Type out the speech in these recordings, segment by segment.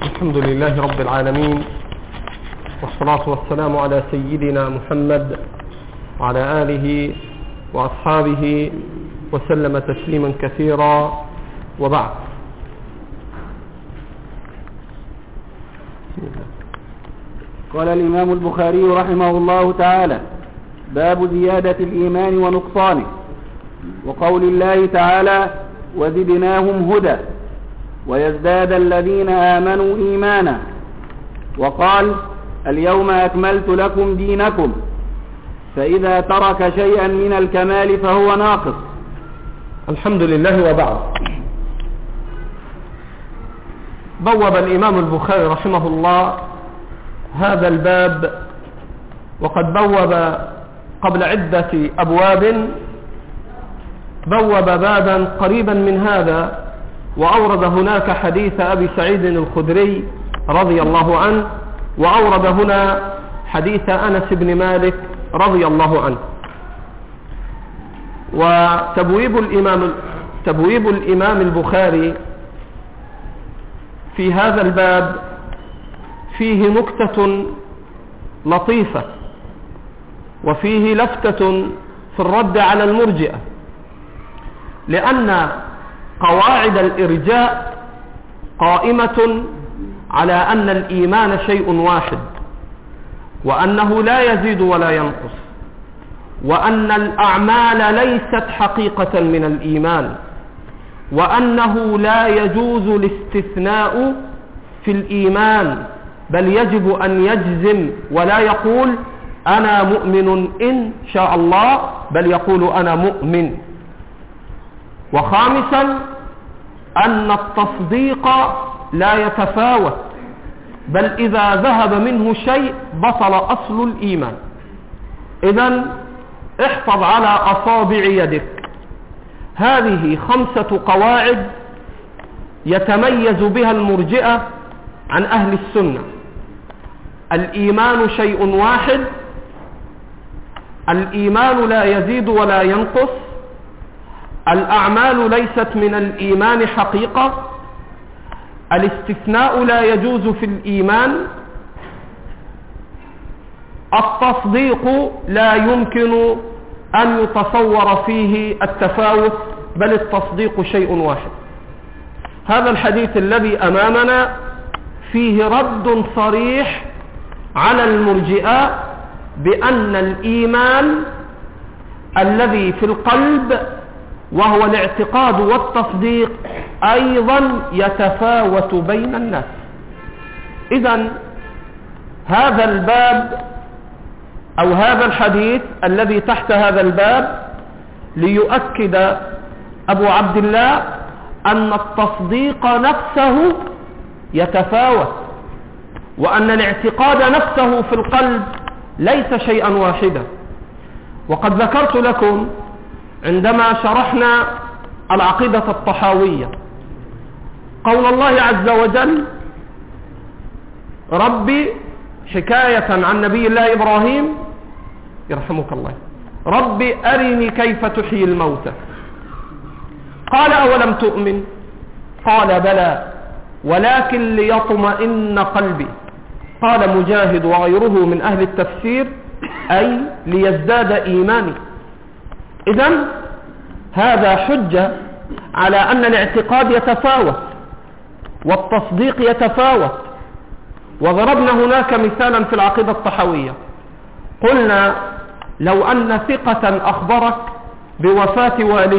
الحمد لله رب العالمين، والصلاة والسلام على سيدنا محمد وعلى آله وأصحابه وسلم تسليما كثيرا، وبعد. قال الإمام البخاري رحمه الله تعالى: باب زيادة الإيمان ونقصانه، وقول الله تعالى: وزدناهم هدى ويزداد الذين آمنوا إيمانا، وقال: اليوم أكملت لكم دينكم، فإذا ترك شيئا من الكمال فهو ناقص. الحمد لله، وبعد. بوب الإمام البخاري رحمه الله هذا الباب، وقد بوب قبل عدة أبواب، بوب بابا قريبا من هذا، وأورد هناك حديث أبي سعيد الخدري رضي الله عنه، وأورد هنا حديث أنس بن مالك رضي الله عنه. وتبويب الإمام البخاري في هذا الباب فيه نكتة لطيفة، وفيه لفتة في الرد على المرجئة، لأن قواعد الإرجاء قائمة على أن الإيمان شيء واحد، وأنه لا يزيد ولا ينقص، وأن الأعمال ليست حقيقة من الإيمان، وأنه لا يجوز الاستثناء في الإيمان، بل يجب أن يجزم ولا يقول أنا مؤمن إن شاء الله، بل يقول أنا مؤمن. وخامسا أن التصديق لا يتفاوت، بل إذا ذهب منه شيء بطل أصل الإيمان. إذن احفظ على أصابع يدك هذه 5 قواعد يتميز بها المرجئة عن أهل السنة. الإيمان شيء واحد، الإيمان لا يزيد ولا ينقص، الأعمال ليست من الإيمان حقيقة، الاستثناء لا يجوز في الإيمان، التصديق لا يمكن أن يتصور فيه التفاوت، بل التصديق شيء واحد. هذا الحديث الذي أمامنا فيه رد صريح على المرجئة بأن الإيمان الذي في القلب وهو الاعتقاد والتصديق أيضا يتفاوت بين الناس. إذن هذا الباب أو هذا الحديث الذي تحت هذا الباب ليؤكد أبو عبد الله أن التصديق نفسه يتفاوت، وأن الاعتقاد نفسه في القلب ليس شيئا واحدا. وقد ذكرت لكم عندما شرحنا العقيدة الطحاوية قول الله عز وجل: ربي، حكاية عن نبي الله إبراهيم يرحمك الله: ربي أرني كيف تحيي الموتى. قال: أولم تؤمن؟ قال: بلى ولكن ليطمئن قلبي. قال مجاهد وغيره من أهل التفسير: أي ليزداد إيماني. إذن هذا حجة على أن الاعتقاد يتفاوت والتصديق يتفاوت. وضربنا هناك مثالا في العقيدة الطحاوية، قلنا: لو أن ثقة أخبرك بوفاة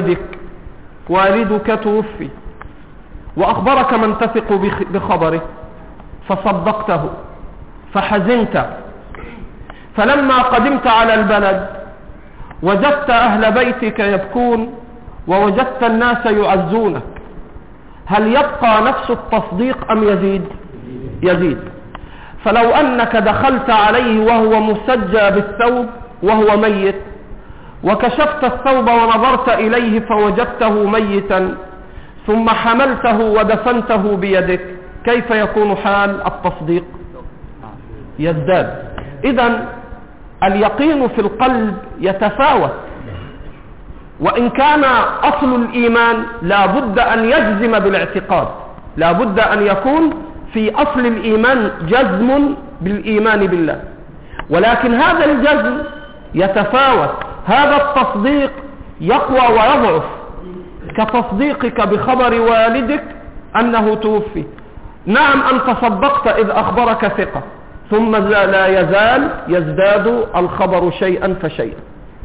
والدك توفي، وأخبرك من تثق بخبره، فصدقته فحزنت، فلما قدمت على البلد وجدت أهل بيتك يبكون ووجدت الناس يعزونك، هل يبقى نفس التصديق أم يزيد؟ فلو أنك دخلت عليه وهو مسجى بالثوب وهو ميت، وكشفت الثوب ونظرت إليه فوجدته ميتا، ثم حملته ودفنته بيدك، كيف يكون حال التصديق؟ يزداد. إذن اليقين في القلب يتفاوت، وإن كان أصل الإيمان لا بد أن يجزم بالاعتقاد، لا بد أن يكون في أصل الإيمان جزم بالإيمان بالله، ولكن هذا الجزم يتفاوت. هذا التصديق يقوى ويضعف، كتصديقك بخبر والدك أنه توفي. نعم أنت صدقت إذ أخبرك ثقة، ثم لا يزال يزداد الخبر شيئا فشيئا.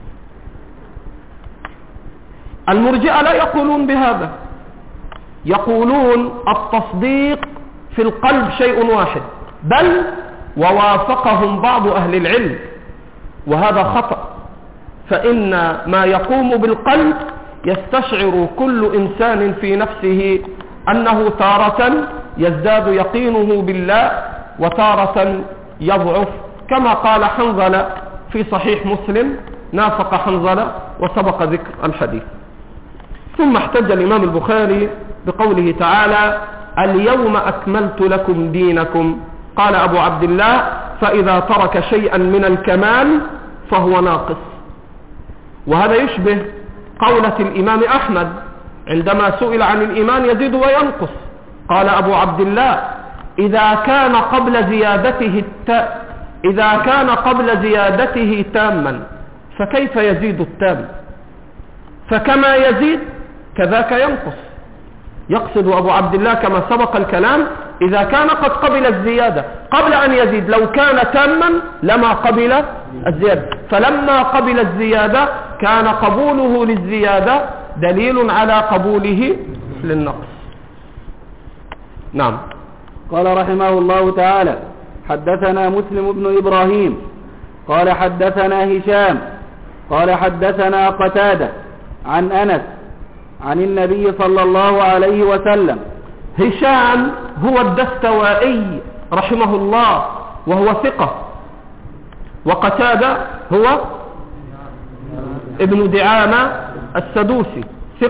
المرجئة لا يقولون بهذا، يقولون التصديق في القلب شيء واحد، بل ووافقهم بعض أهل العلم، وهذا خطأ. فإن ما يقوم بالقلب يستشعر كل إنسان في نفسه أنه تارة يزداد يقينه بالله وتارة يضعف، كما قال حنظلة في صحيح مسلم: نافق حنظلة، وسبق ذكر الحديث. ثم احتج الإمام البخاري بقوله تعالى: اليوم أكملت لكم دينكم. قال أبو عبد الله: فإذا ترك شيئا من الكمال فهو ناقص. وهذا يشبه قولة الإمام أحمد عندما سئل عن الإيمان يزيد وينقص، قال أبو عبد الله: إذا كان قبل زيادته تاما فكيف يزيد التام؟ فكما يزيد كذاك ينقص. يقصد أبو عبد الله كما سبق الكلام إذا كان قد قبل الزيادة قبل أن يزيد، لو كان تاما لما قبل الزيادة، فلما قبل الزيادة كان قبوله للزيادة دليل على قبوله للنقص. نعم. قال رحمه الله تعالى: حدثنا مسلم بن إبراهيم قال حدثنا هشام قال حدثنا قتادة عن أنس عن النبي صلى الله عليه وسلم. هشام هو الدستوائي رحمه الله وهو ثقة، وقتادة هو ابن دعامة السدوسي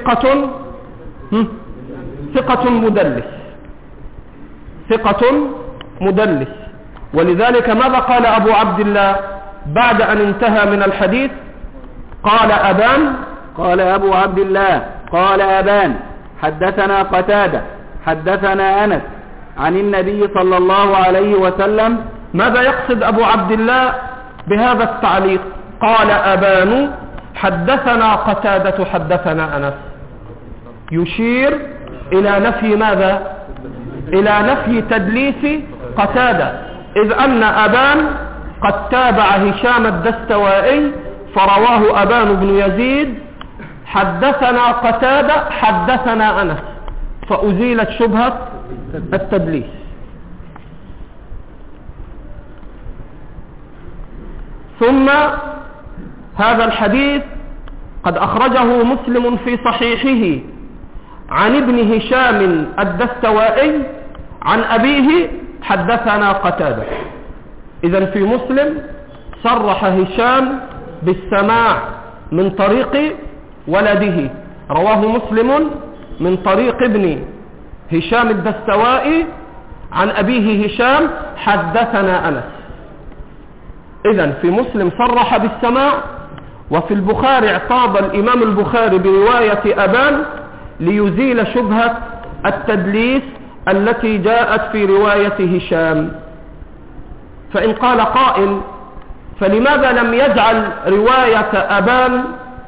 ثقة مدلس. ولذلك ماذا قال أبو عبد الله بعد أن انتهى من الحديث؟ قال أبان، قال أبو عبد الله قال أبان حدثنا قتادة حدثنا أنس عن النبي صلى الله عليه وسلم. ماذا يقصد أبو عبد الله بهذا التعليق؟ قال أبان حدثنا قتادة حدثنا أنس، يشير إلى نفي ماذا؟ إلى نفي تدليس قتادة، إذ أن أبان قد تابع هشام الدستوائي فرواه أبان بن يزيد حدثنا قتادة حدثنا أنس، فأزيلت شبهة التدليس. ثم هذا الحديث قد أخرجه مسلم في صحيحه عن ابن هشام الدستوائي عن أبيه حدثنا قتادة. إذن في مسلم صرح هشام بالسماع من طريق ولده، رواه مسلم من طريق ابن هشام الدستوائي عن أبيه هشام حدثنا أنس. إذن في مسلم صرح بالسماع، وفي البخاري اعتاض الإمام البخاري برواية أبان ليزيل شبهة التدليس التي جاءت في رواية هشام. فإن قال قائل: فلماذا لم يجعل رواية أبان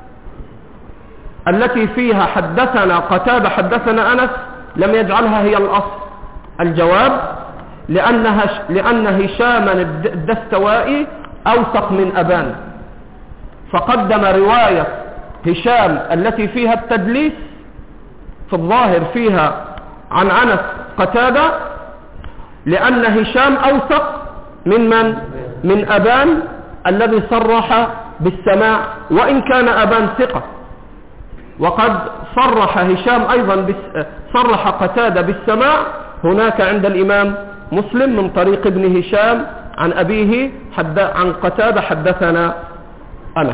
التي فيها حدثنا قتادة حدثنا أنس لم يجعلها هي الأصل؟ الجواب: لأن هشاما الدستوائي أوثق من أبان، فقدم رواية هشام التي فيها التدليس في الظاهر فيها عن أنس قتادة، لأن هشام أوثق من أبان الذي صرح بالسماع، وإن كان أبان ثقة. وقد صرح هشام أيضا صرح قتادة بالسماع هناك عند الإمام مسلم من طريق ابن هشام عن أبيه عن قتادة حدثنا أنس.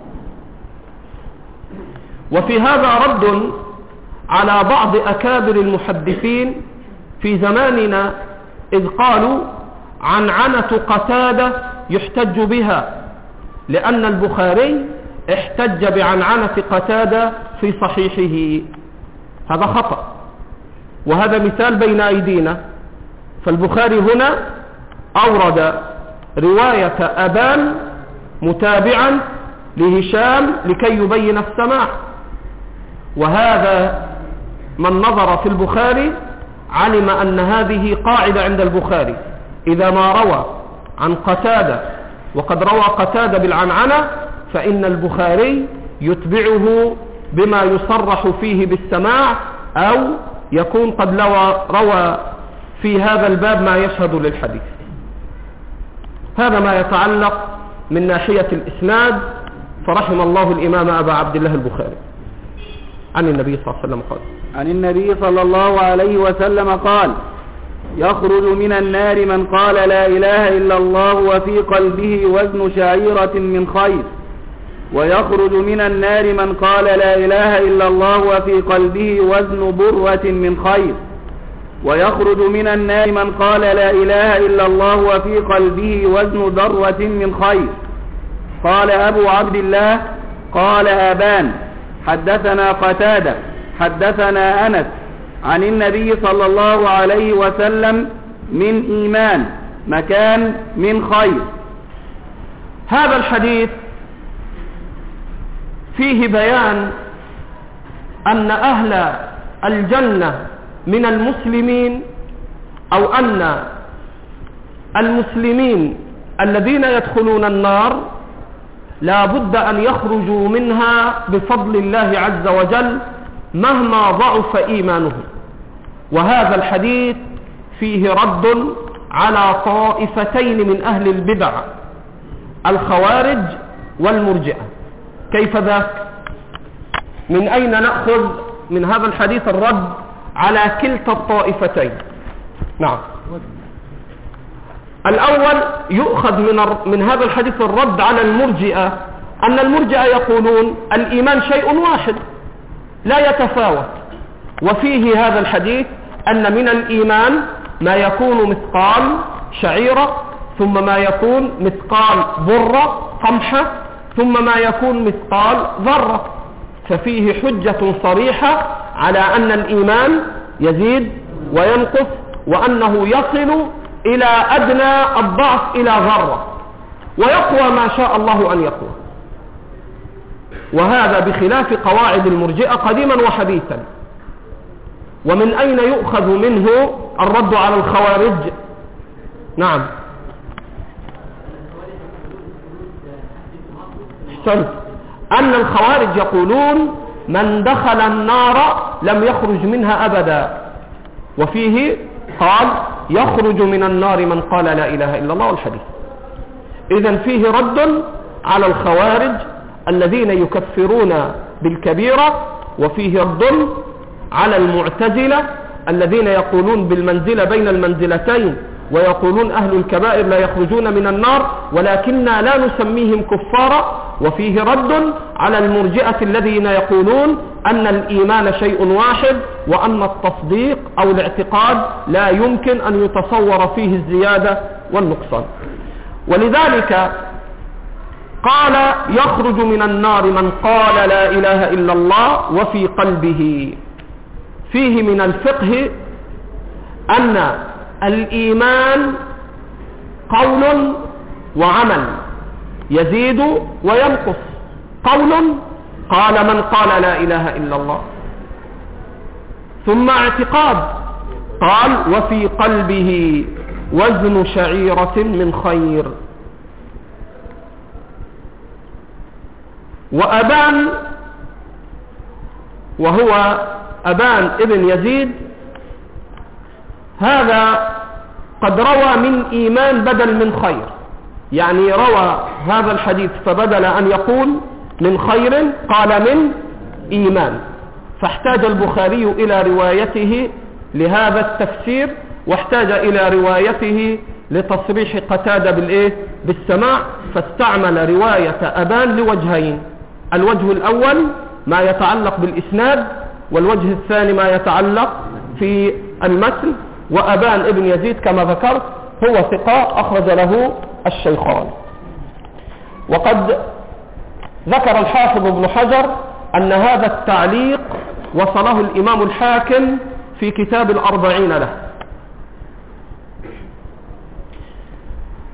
وفي هذا رد على بعض أكابر المحدثين في زماننا، إذ قالوا عنعنة قتادة يحتج بها، لأن البخاري احتج بعنعنة قتادة في صحيحه. هذا خطأ، وهذا مثال بين أيدينا. فالبخاري هنا أورد رواية أبان متابعا لهشام لكي يبين السماع، وهذا من نظر في البخاري علم أن هذه قاعدة عند البخاري: إذا ما روى عن قتادة وقد روى قتادة بالعنعنة فإن البخاري يتبعه بما يصرح فيه بالسماع، أو يكون قد روى في هذا الباب ما يشهد للحديث. هذا ما يتعلق من ناحية الإسناد. فرحم الله الإمام أبا عبد الله البخاري. عن النبي صلى الله عليه وسلم قال: عن النبي صلى الله عليه وسلم قال: يخرج من النار من قال لا إله إلا الله وفي قلبه وزن شعيرة من خير، ويخرج من النار من قال لا إله إلا الله وفي قلبه وزن برة من خير، ويخرج من النار من قال لا إله إلا الله وفي قلبه وزن ذرة من خير. قال أبو عبد الله: قال أبان حدثنا قتادة حدثنا أنس عن النبي صلى الله عليه وسلم من إيمان مكان من خير. هذا الحديث فيه بيان أن أهل الجنة من المسلمين، أو أن المسلمين الذين يدخلون النار لا بد أن يخرجوا منها بفضل الله عز وجل مهما ضعف إيمانهم. وهذا الحديث فيه رد على طائفتين من أهل البدع، الخوارج والمرجئة. كيف ذاك؟ من أين نأخذ من هذا الحديث الرد على كلتا الطائفتين؟ نعم، الأول يؤخذ من هذا الحديث الرد على المرجئة، أن المرجئة يقولون الإيمان شيء واحد لا يتفاوت، وفيه هذا الحديث أن من الإيمان ما يكون مثقال شعيرة، ثم ما يكون مثقال برة قمحة، ثم ما يكون مثقال ذرة. ففيه حجة صريحة على أن الإيمان يزيد وينقص، وأنه يصل إلى أدنى الضعف إلى ذرة، ويقوى ما شاء الله أن يقوى. وهذا بخلاف قواعد المرجئة قديما وحديثا. ومن أين يؤخذ منه الرد على الخوارج؟ نعم، احسنت. أن الخوارج يقولون من دخل النار لم يخرج منها أبدا، وفيه قال يخرج من النار من قال لا إله إلا الله الحديث. إذن فيه رد على الخوارج الذين يكفرون بالكبيرة، وفيه رد على المعتزلة الذين يقولون بالمنزلة بين المنزلتين، ويقولون أهل الكبائر لا يخرجون من النار ولكننا لا نسميهم كفارا. وفيه رد على المرجئة الذين يقولون أن الإيمان شيء واحد، وأن التصديق أو الاعتقاد لا يمكن أن يتصور فيه الزيادة والنقصان. ولذلك قال يخرج من النار من قال لا إله إلا الله وفي قلبه. فيه من الفقه أن الإيمان قول وعمل يزيد وينقص. قول قال من قال لا إله إلا الله، ثم اعتقاد قال وفي قلبه وزن شعيرة من خير. وأبان وهو أبان ابن يزيد هذا قد روى من إيمان بدل من خير، يعني روى هذا الحديث فبدل أن يقول من خير قال من إيمان، فاحتاج البخاري إلى روايته لهذا التفسير، واحتاج إلى روايته لتصريح قتادة بالسماع، فاستعمل رواية أبان لوجهين: الوجه الأول ما يتعلق بالإسناد، والوجه الثاني ما يتعلق في المتن. وأبان ابن يزيد كما ذكرت هو ثقة أخرج له الشيخان. وقد ذكر الحافظ ابن حجر أن هذا التعليق وصله الإمام الحاكم في كتاب الأربعين له.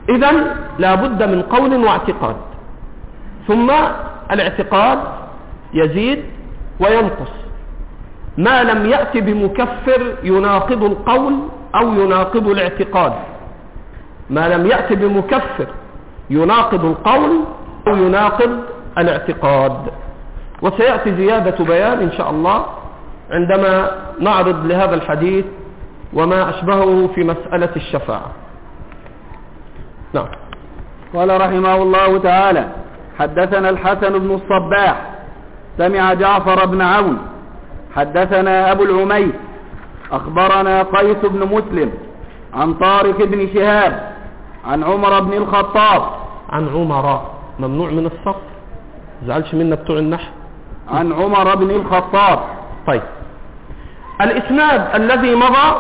إذن لا بد من قول واعتقاد، ثم الاعتقاد يزيد وينقص ما لم يأتي بمكفر يناقض القول أو يناقض الاعتقاد، ما لم يأتي بمكفر يناقض القول أو يناقض الاعتقاد. وسيأتي زيادة بيان إن شاء الله عندما نعرض لهذا الحديث وما أشبهه في مسألة الشفاعة. نعم. قال رحمه الله تعالى: حدثنا الحسن بن الصباح سمع جعفر بن عون حدثنا أبو العميس أخبرنا قيس بن مسلم عن طارق بن شهاب عن عمر بن الخطاب. عن عمر ممنوع من الصرف، زعلش منا بتوع النحو. عن عمر بن الخطاب. طيب، الإسناد الذي مضى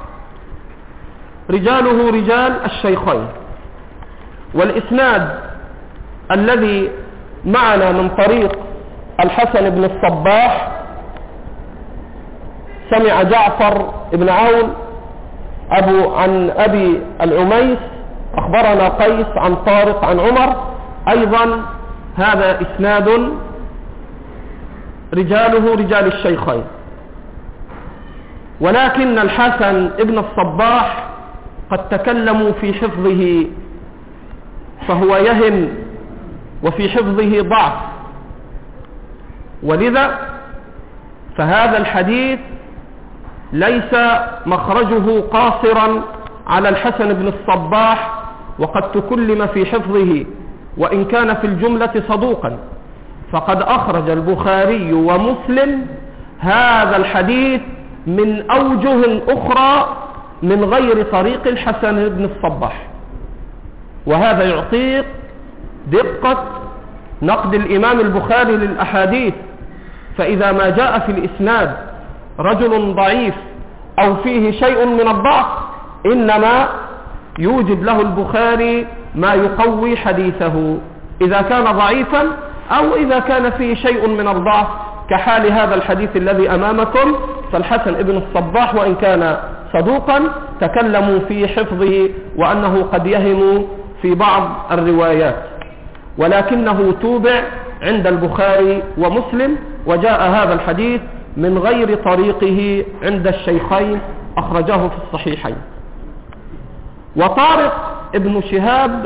رجاله رجال الشيخين، والإسناد الذي معنا من طريق الحسن بن الصباح سمع جعفر بن عون عن أبي العميس أخبرنا قيس عن طارق عن عمر، أيضا هذا إسناد رجاله رجال الشيخين، ولكن الحسن بن الصباح قد تكلموا في حفظه، فهو يهم وفي حفظه ضعف، ولذا فهذا الحديث ليس مخرجه قاصرا على الحسن بن الصباح، وقد تكلم في حفظه وإن كان في الجملة صدوقا، فقد أخرج البخاري ومسلم هذا الحديث من أوجه أخرى من غير طريق الحسن بن الصباح، وهذا يعطيك دقة نقد الإمام البخاري للأحاديث. فإذا ما جاء في الإسناد رجل ضعيف أو فيه شيء من الضعف إنما يوجد له البخاري ما يقوي حديثه إذا كان ضعيفا أو إذا كان فيه شيء من الضعف، كحال هذا الحديث الذي أمامكم. فالحسن ابن الصباح وإن كان صدوقا تكلموا في حفظه وأنه قد يهم في بعض الروايات، ولكنه توبع عند البخاري ومسلم، وجاء هذا الحديث من غير طريقه عند الشيخين أخرجاه في الصحيحين. وطارق ابن شهاب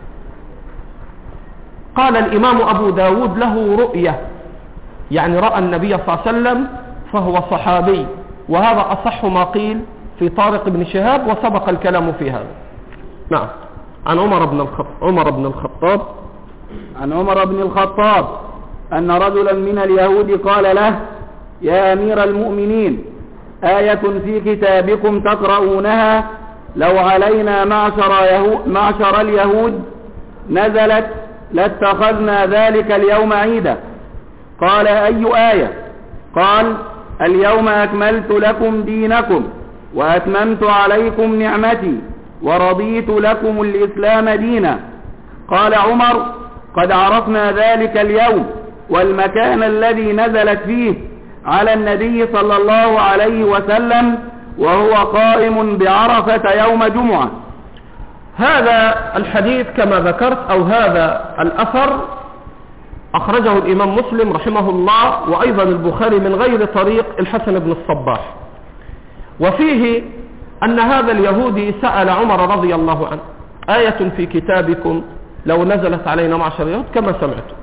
قال الإمام أبو داود له رؤية، يعني رأى النبي صلى الله عليه وسلم، فهو صحابي، وهذا أصح ما قيل في طارق بن شهاب وسبق الكلام في هذا. نعم. عن عمر بن الخطاب عن عمر بن الخطاب أن رجلا من اليهود قال له: يا أمير المؤمنين، آية في كتابكم تقرؤونها لو علينا معشر اليهود نزلت لاتخذنا ذلك اليوم عيدا. قال: أي آية؟ قال: اليوم أكملت لكم دينكم وأتممت عليكم نعمتي ورضيت لكم الإسلام دينا. قال عمر: قد عرفنا ذلك اليوم والمكان الذي نزلت فيه على النبي صلى الله عليه وسلم وهو قائم بعرفة يوم جمعة. هذا الحديث كما ذكرت أو هذا الأثر أخرجه الإمام مسلم رحمه الله وأيضا البخاري من غير طريق الحسن بن الصباح، وفيه أن هذا اليهودي سأل عمر رضي الله عنه: آية في كتابكم لو نزلت علينا معشر اليهود كما سمعتم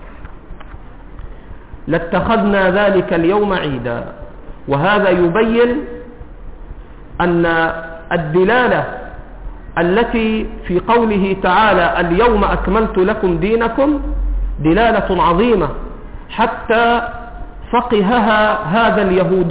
لاتخذنا ذلك اليوم عيدا. وهذا يبين أن الدلالة التي في قوله تعالى اليوم أكملت لكم دينكم دلالة عظيمة، حتى فقهها هذا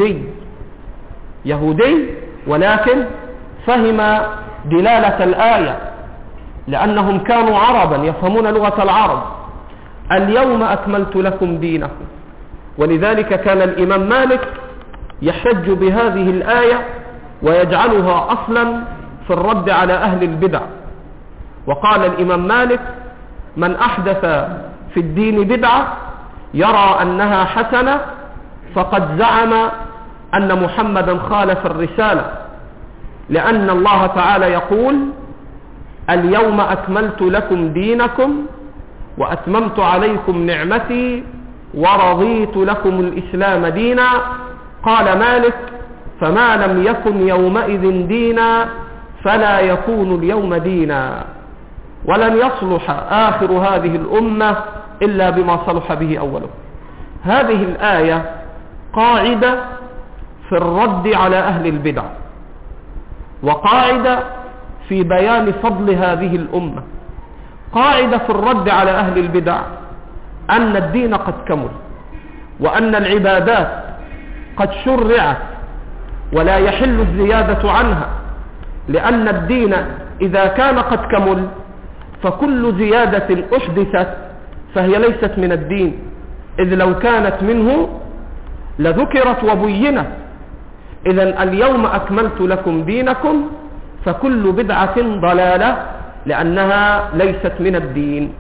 يهودي ولكن فهم دلالة الآية، لأنهم كانوا عربا يفهمون لغة العرب. اليوم أكملت لكم دينكم، ولذلك كان الإمام مالك يحتج بهذه الآية ويجعلها أصلا في الرد على أهل البدع. وقال الإمام مالك: من أحدث في الدين بدعة يرى أنها حسنة فقد زعم أن محمدا خالف الرسالة، لأن الله تعالى يقول: اليوم أكملت لكم دينكم وأتممت عليكم نعمتي ورضيت لكم الإسلام دينا. قال مالك: فما لم يكن يومئذ دينا فلا يكون اليوم دينا، ولن يصلح آخر هذه الأمة إلا بما صلح به أوله. هذه الآية قاعدة في الرد على أهل البدع، وقاعدة في بيان فضل هذه الأمة. قاعدة في الرد على أهل البدع أن الدين قد كمل، وأن العبادات قد شرعت ولا يحل الزيادة عنها، لأن الدين إذا كان قد كمل فكل زيادة أحدثت فهي ليست من الدين، إذ لو كانت منه لذكرت وبينت. إذن اليوم أكملت لكم دينكم، فكل بدعة ضلالة لأنها ليست من الدين.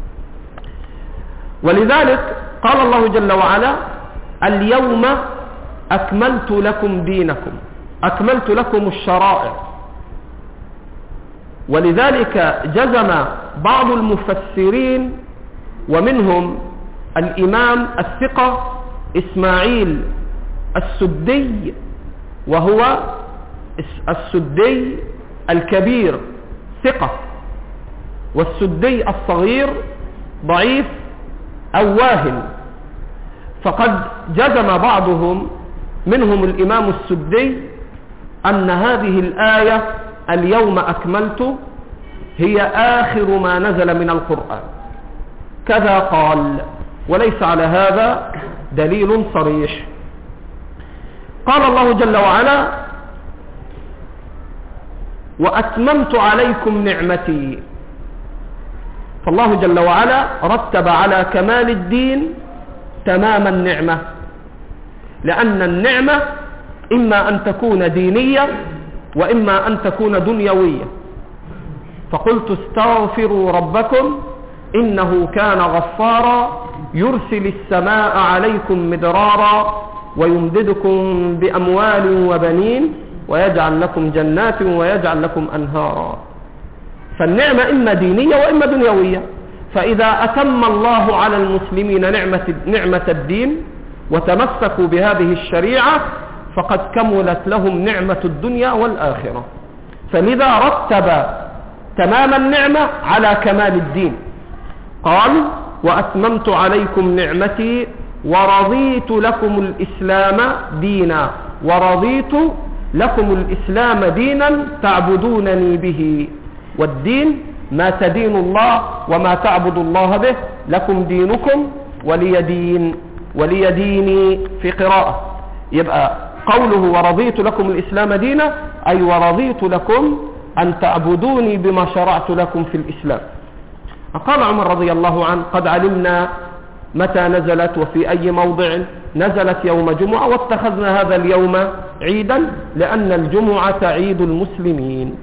ولذلك قال الله جل وعلا: اليوم أكملت لكم دينكم، أكملت لكم الشرائع. ولذلك جزم بعض المفسرين ومنهم الإمام الثقة إسماعيل السدي، وهو السدي الكبير ثقة، والسدي الصغير ضعيف أو واهن. فقد جزم بعضهم منهم الإمام السدي أن هذه الآية اليوم أكملت هي آخر ما نزل من القرآن، كذا قال، وليس على هذا دليل صريح. قال الله جل وعلا: وأتممت عليكم نعمتي. فالله جل وعلا رتب على كمال الدين تمام النعمة، لأن النعمة إما أن تكون دينية وإما أن تكون دنيوية. فقلت استغفروا ربكم إنه كان غفارا يرسل السماء عليكم مدرارا ويمددكم بأموال وبنين ويجعل لكم جنات ويجعل لكم أنهارا. فالنعمة إما دينية وإما دنيوية. فإذا أتم الله على المسلمين نعمة الدين وتمسكوا بهذه الشريعة فقد كملت لهم نعمة الدنيا والآخرة. فلذا رتب تمام النعمة على كمال الدين. قال: وأتممت عليكم نعمتي ورضيت لكم الإسلام دينا. ورضيت لكم الإسلام دينا تعبدونني به، والدين ما تدين الله وما تعبد الله به، لكم دينكم ولي دين، ولي ديني في قراءة. يبقى قوله ورضيت لكم الإسلام دينا أي ورضيت لكم أن تعبدوني بما شرعت لكم في الإسلام. قال عمر رضي الله عنه: قد علمنا متى نزلت وفي أي موضع نزلت يوم جمعة، واتخذنا هذا اليوم عيدا لأن الجمعة عيد المسلمين.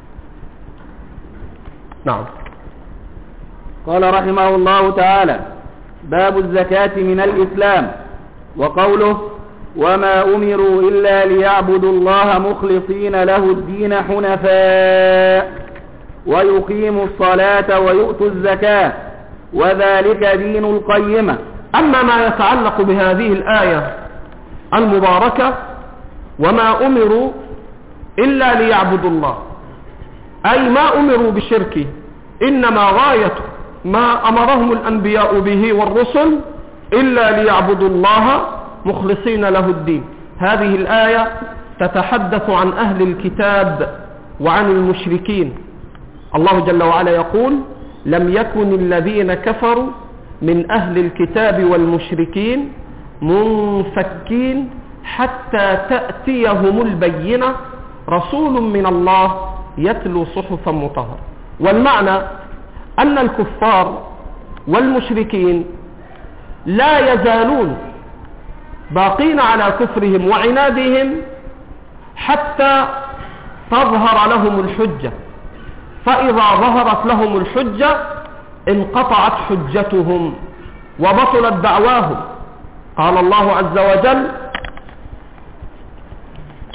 نعم. قال رحمه الله تعالى: باب الزكاة من الإسلام. وقوله: وما أمروا إلا ليعبدوا الله مخلصين له الدين حنفاء ويقيموا الصلاة ويؤتوا الزكاة وذلك دين القيمة. أما ما يتعلق بهذه الآية المباركة: وما أمروا إلا ليعبدوا الله، أي ما أمروا بشركه، إنما غاية ما أمرهم الأنبياء به والرسل إلا ليعبدوا الله مخلصين له الدين. هذه الآية تتحدث عن أهل الكتاب وعن المشركين. الله جل وعلا يقول: لم يكن الذين كفروا من أهل الكتاب والمشركين منفكين حتى تأتيهم البينة رسول من الله يتلو صحفا مطهرة. والمعنى أن الكفار والمشركين لا يزالون باقين على كفرهم وعنادهم حتى تظهر لهم الحجة، فإذا ظهرت لهم الحجة انقطعت حجتهم وبطلت دعواهم. قال الله عز وجل: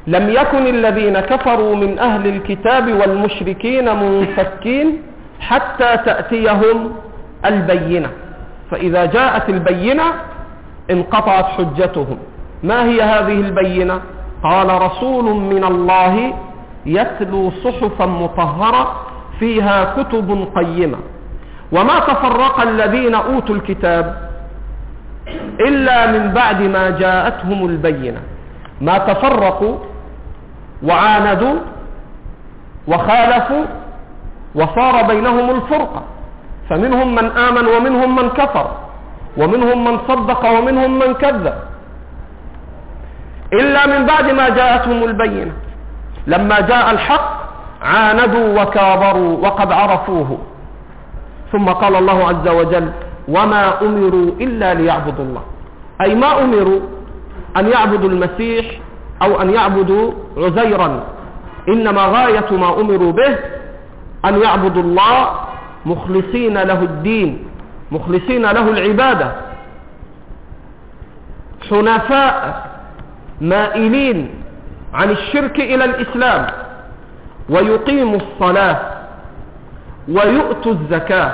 لم يكن الذين كفروا من أهل الكتاب والمشركين منفكين حتى تأتيهم البينة، فإذا جاءت البينة انقطعت حجتهم. ما هي هذه البينة؟ قال رسول من الله يتلو صحفا مطهرة فيها كتب قيمة. وما تفرق الذين أوتوا الكتاب إلا من بعد ما جاءتهم البينة، ما تفرقوا وعاندوا وخالفوا وصار بينهم الفرقة، فمنهم من آمن ومنهم من كفر ومنهم من صدق ومنهم من كذب، إلا من بعد ما جاءتهم البينة. لما جاء الحق عاندوا وكابروا وقد عرفوه. ثم قال الله عز وجل وما أمروا إلا ليعبدوا الله، أي ما أمروا أن يعبدوا المسيح أو أن يعبدوا عزيرا، إنما غاية ما أمروا به أن يعبدوا الله مخلصين له الدين، مخلصين له العبادة، حنفاء مائلين عن الشرك إلى الإسلام، ويقيموا الصلاة ويؤتوا الزكاة،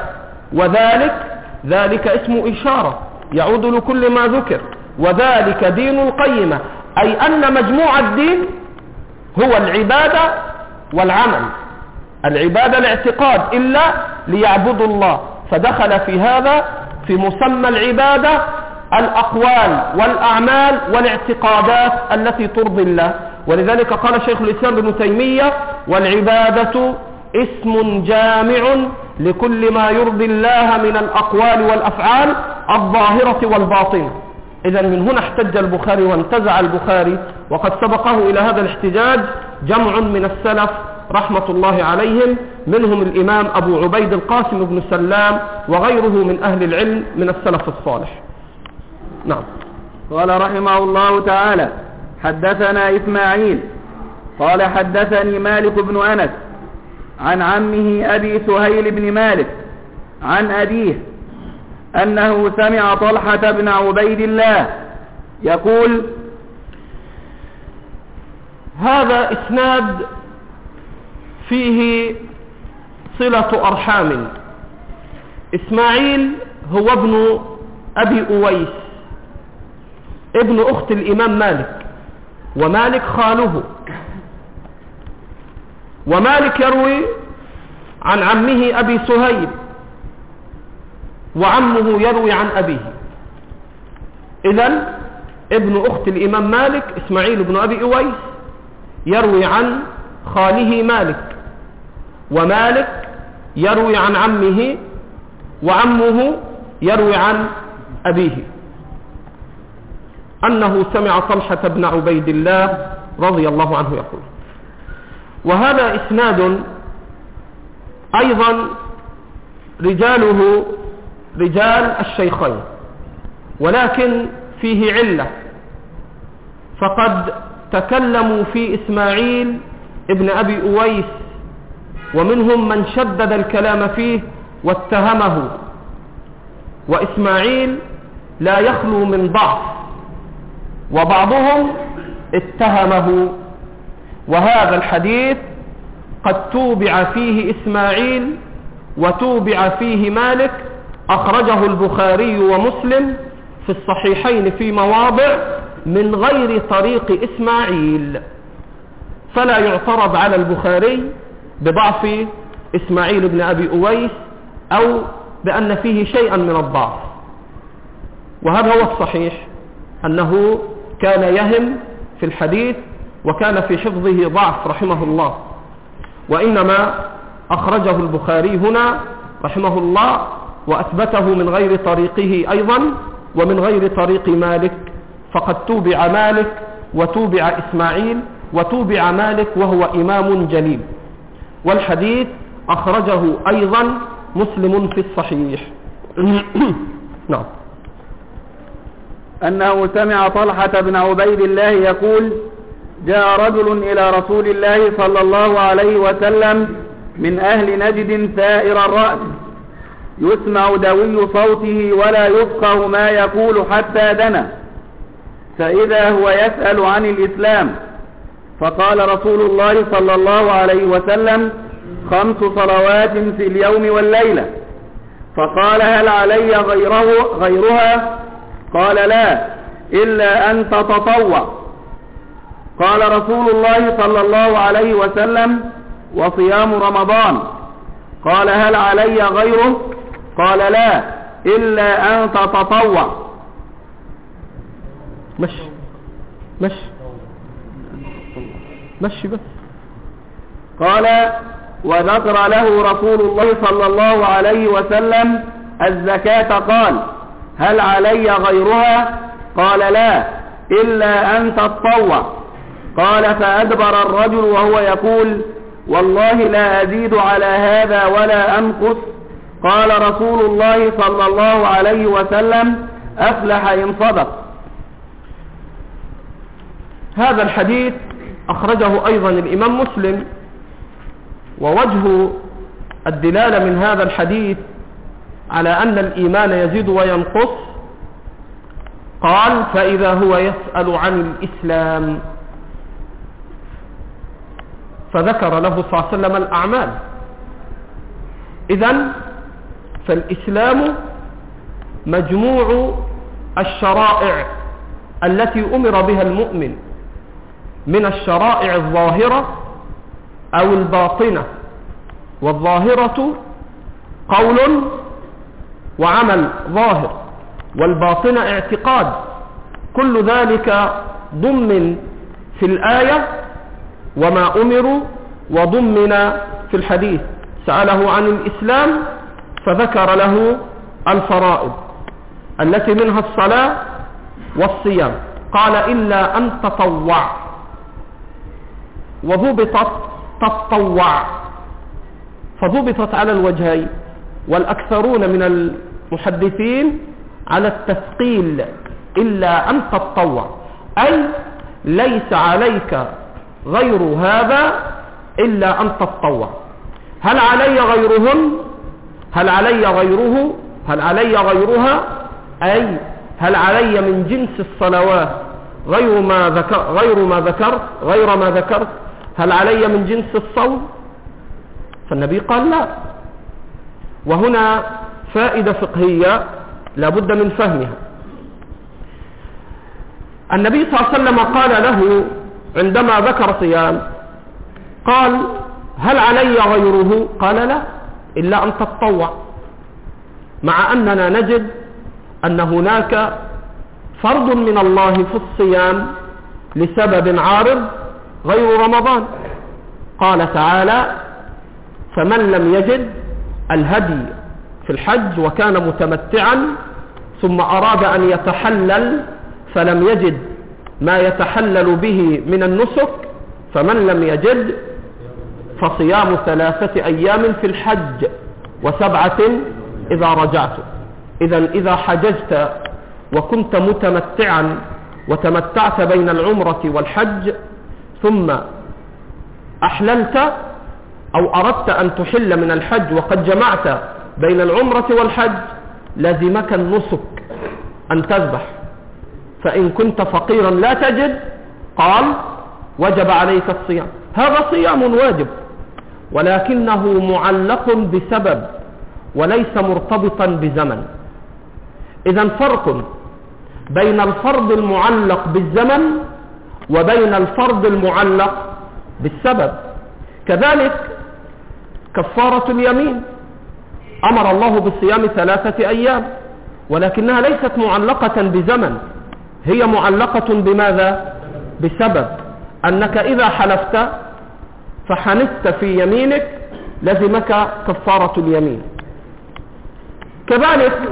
ذلك اسم إشارة يعود لكل ما ذكر، وذلك دين القيمة، أي أن مجموع الدين هو العبادة والعمل. العبادة الاعتقاد إلا ليعبدوا الله، فدخل في هذا في مسمى العبادة الأقوال والأعمال والاعتقادات التي ترضي الله. ولذلك قال شيخ الإسلام ابن تيمية والعبادة اسم جامع لكل ما يرضي الله من الأقوال والأفعال الظاهرة والباطنة. إذن من هنا احتج البخاري وانتزع البخاري، وقد سبقه إلى هذا الاحتجاج جمع من السلف رحمة الله عليهم، منهم الإمام أبو عبيد القاسم بن سلام وغيره من أهل العلم من السلف الصالح. نعم. قال رحمه الله تعالى حدثنا إسماعيل قال حدثني مالك بن أنس عن عمه أبي سهيل بن مالك عن أبيه أنه سمع طلحة بن عبيد الله يقول. هذا إسناد فيه صلة أرحام. إسماعيل هو ابن أبي أويس ابن أخت الإمام مالك، ومالك خاله، ومالك يروي عن عمه أبي سهيل، وعمه يروي عن أبيه. إذن ابن أخت الإمام مالك إسماعيل بن أبي أويس يروي عن خاله مالك، ومالك يروي عن عمه، وعمه يروي عن أبيه أنه سمع طلحة بن عبيد الله رضي الله عنه يقول. وهذا إسناد أيضا رجاله رجال الشيخين، ولكن فيه علة، فقد تكلموا في إسماعيل ابن أبي أويس، ومنهم من شدد الكلام فيه واتهمه، وإسماعيل لا يخلو من ضعف، وبعضهم اتهمه. وهذا الحديث قد توبع فيه إسماعيل وتوبع فيه مالك، أخرجه البخاري ومسلم في الصحيحين في مواضع من غير طريق إسماعيل، فلا يعترض على البخاري بضعف إسماعيل بن أبي أويس أو بأن فيه شيئا من الضعف. وهذا هو الصحيح، أنه كان يهم في الحديث وكان في حفظه ضعف رحمه الله، وإنما أخرجه البخاري هنا رحمه الله وأثبته من غير طريقه أيضا ومن غير طريق مالك، فقد توبع مالك وتوبع إسماعيل وتوبع مالك وهو إمام جليل. والحديث أخرجه أيضا مسلم في الصحيح. نعم. أنه سمع طلحة بن عبيد الله يقول: جاء رجل إلى رسول الله صلى الله عليه وسلم من أهل نجد ثائر الرأس، يسمع دوي صوته ولا يفقه ما يقول حتى دنا، فإذا هو يسأل عن الإسلام، فقال رسول الله صلى الله عليه وسلم: 5 صلوات في اليوم والليلة. فقال: هل علي غيرها؟ قال: لا، إلا أن تتطوع. قال رسول الله صلى الله عليه وسلم: وصيام رمضان. قال: هل علي غيره؟ قال: لا، إلا أن تتطوع. مشي بس. قال: وذكر له رسول الله صلى الله عليه وسلم الزكاة. قال: هل علي غيرها؟ قال: لا، إلا أن تتطوع. قال: فأدبر الرجل وهو يقول: والله لا أزيد على هذا ولا أنقص. قال رسول الله صلى الله عليه وسلم: أفلح إن صدق. هذا الحديث أخرجه أيضا الإمام مسلم. ووجه الدلالة من هذا الحديث على أن الإيمان يزيد وينقص، قال: فإذا هو يسأل عن الإسلام، فذكر له صلى الله عليه وسلم الأعمال. إذن فالإسلام مجموع الشرائع التي أمر بها المؤمن من الشرائع الظاهرة أو الباطنة. والظاهرة قول وعمل ظاهر، والباطنة اعتقاد. كل ذلك ضمن في الآية وما أمروا وضمن في الحديث. سأله عن الإسلام فذكر له الفرائض التي منها الصلاة والصيام. قال: إلا أن تطوع، وضبطت تطوع، فضبطت على الوجهين، والأكثرون من المحدثين على التثقيل: إلا أن تطوع، أي ليس عليك غير هذا إلا أن تطوع. هل علي غيرهن؟ هل علي غيره؟ هل علي غيرها؟ أي هل علي من جنس الصلوات غير ما ذكرت؟ هل علي من جنس الصوم؟ فالنبي قال: لا. وهنا فائدة فقهية لا بد من فهمها. النبي صلى الله عليه وسلم قال له عندما ذكر صيام، قال: هل علي غيره؟ قال: لا، إلا أن تتطوع. مع أننا نجد أن هناك فرض من الله في الصيام لسبب عارض غير رمضان. قال تعالى: فمن لم يجد الهدي في الحج وكان متمتعا ثم أراد أن يتحلل فلم يجد ما يتحلل به من النسك، فمن لم يجد فصيام 3 أيام في الحج و7 إذا رجعتم. إذا حججت وكنت متمتعا وتمتعت بين العمرة والحج ثم أحللت أو أردت أن تحل من الحج وقد جمعت بين العمرة والحج، لزمك النسك أن تذبح. فإن كنت فقيرا لا تجد، قال: وجب عليك الصيام. هذا صيام واجب، ولكنه معلق بسبب وليس مرتبطا بزمن. إذن فرق بين الفرض المعلق بالزمن وبين الفرض المعلق بالسبب. كذلك كفارة اليمين أمر الله بالصيام 3 أيام، ولكنها ليست معلقة بزمن، هي معلقة بماذا؟ بسبب، أنك إذا حلفت فحنست في يمينك لزمك كفارة اليمين. كذلك